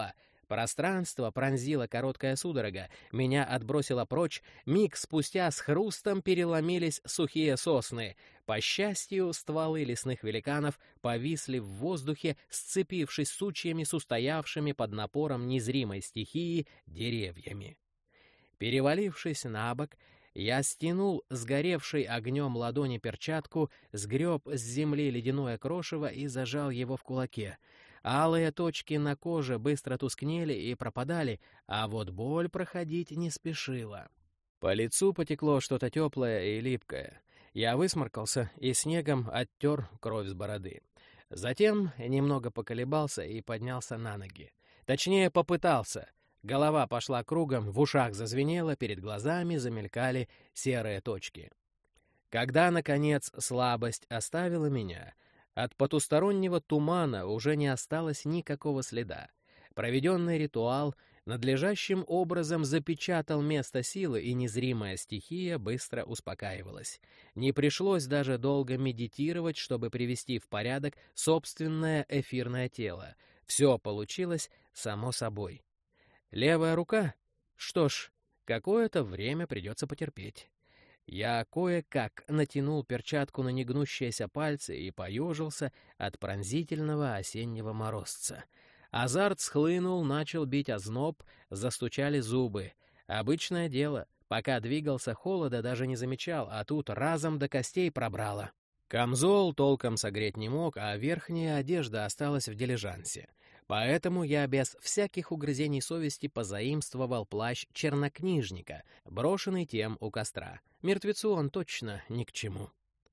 S1: Пространство пронзила короткая судорога, меня отбросило прочь, миг спустя с хрустом переломились сухие сосны. По счастью, стволы лесных великанов повисли в воздухе, сцепившись сучьями с устоявшими под напором незримой стихии деревьями. Перевалившись на бок, я стянул сгоревшей огнем ладони перчатку, сгреб с земли ледяное крошево и зажал его в кулаке. Алые точки на коже быстро тускнели и пропадали, а вот боль проходить не спешила. По лицу потекло что-то теплое и липкое. Я высморкался и снегом оттер кровь с бороды. Затем немного поколебался и поднялся на ноги. Точнее, попытался. Голова пошла кругом, в ушах зазвенело, перед глазами замелькали серые точки. Когда, наконец, слабость оставила меня, от потустороннего тумана уже не осталось никакого следа. Проведенный ритуал надлежащим образом запечатал место силы, и незримая стихия быстро успокаивалась. Не пришлось даже долго медитировать, чтобы привести в порядок собственное эфирное тело. Все получилось само собой. Левая рука? Что ж, какое-то время придется потерпеть. Я кое-как натянул перчатку на негнущиеся пальцы и поежился от пронзительного осеннего морозца. Азарт схлынул, начал бить озноб, застучали зубы. Обычное дело, пока двигался, холода даже не замечал, а тут разом до костей пробрало. Камзол толком согреть не мог, а верхняя одежда осталась в дилижансе. Поэтому я без всяких угрызений совести позаимствовал плащ чернокнижника, брошенный тем у костра. Мертвецу он точно ни к чему.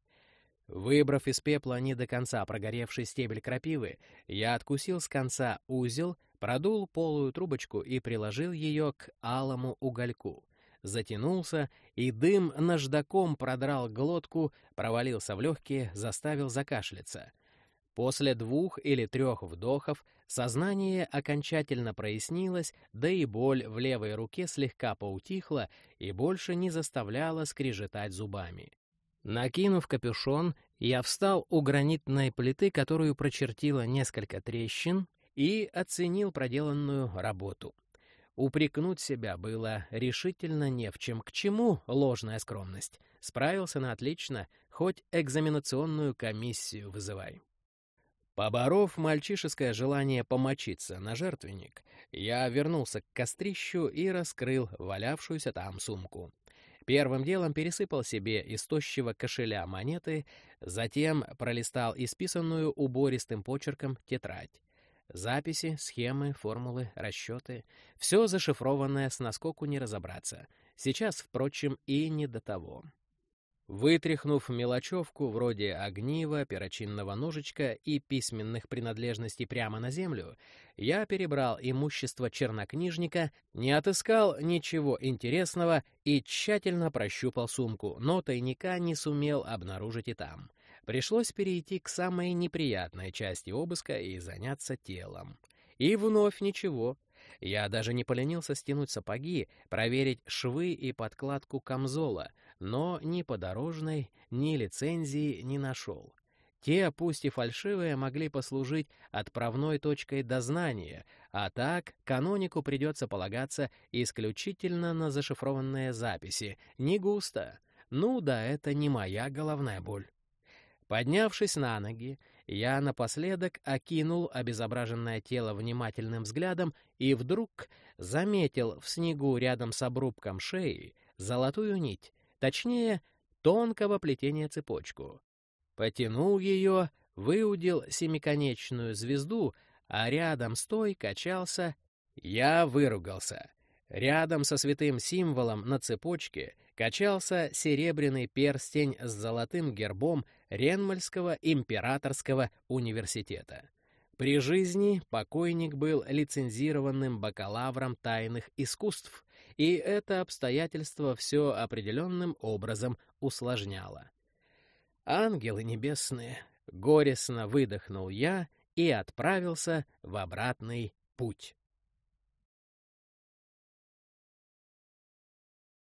S1: Выбрав из пепла не до конца прогоревший стебель крапивы, я откусил с конца узел, продул полую трубочку и приложил ее к алому угольку. Затянулся, и дым наждаком продрал глотку, провалился в легкие, заставил закашляться. После 2 или 3 вдохов сознание окончательно прояснилось, да и боль в левой руке слегка поутихла и больше не заставляла скрежетать зубами. Накинув капюшон, я встал у гранитной плиты, которую прочертило несколько трещин, и оценил проделанную работу. Упрекнуть себя было решительно не в чем. К чему ложная скромность? Справился на отлично, хоть экзаменационную комиссию вызывай. Поборов мальчишеское желание помочиться на жертвенник, я вернулся к кострищу и раскрыл валявшуюся там сумку. Первым делом пересыпал себе из тощего кошеля монеты, затем пролистал исписанную убористым почерком тетрадь. Записи, схемы, формулы, расчеты — все зашифрованное, с наскоку не разобраться. Сейчас, впрочем, и не до того. Вытряхнув мелочевку вроде огнива, перочинного ножичка и письменных принадлежностей прямо на землю, я перебрал имущество чернокнижника, не отыскал ничего интересного и тщательно прощупал сумку, но тайника не сумел обнаружить и там. Пришлось перейти к самой неприятной части обыска и заняться телом. И вновь ничего. Я даже не поленился стянуть сапоги, проверить швы и подкладку камзола, но ни подорожной, ни лицензии не нашел. Те, пусть и фальшивые, могли послужить отправной точкой дознания, а так канонику придется полагаться исключительно на зашифрованные записи. Не густо. Ну да, это не моя головная боль. Поднявшись на ноги, я напоследок окинул обезображенное тело внимательным взглядом и вдруг заметил в снегу рядом с обрубком шеи золотую нить, точнее, тонкого плетения цепочку. Потянул ее, выудил семиконечную звезду, а рядом с той качался... Я выругался. Рядом со святым символом на цепочке качался серебряный перстень с золотым гербом Ренмальского императорского университета. При жизни покойник был лицензированным бакалавром тайных искусств, и это обстоятельство все определенным образом усложняло. «Ангелы небесные!» — горестно выдохнул я и отправился в обратный путь.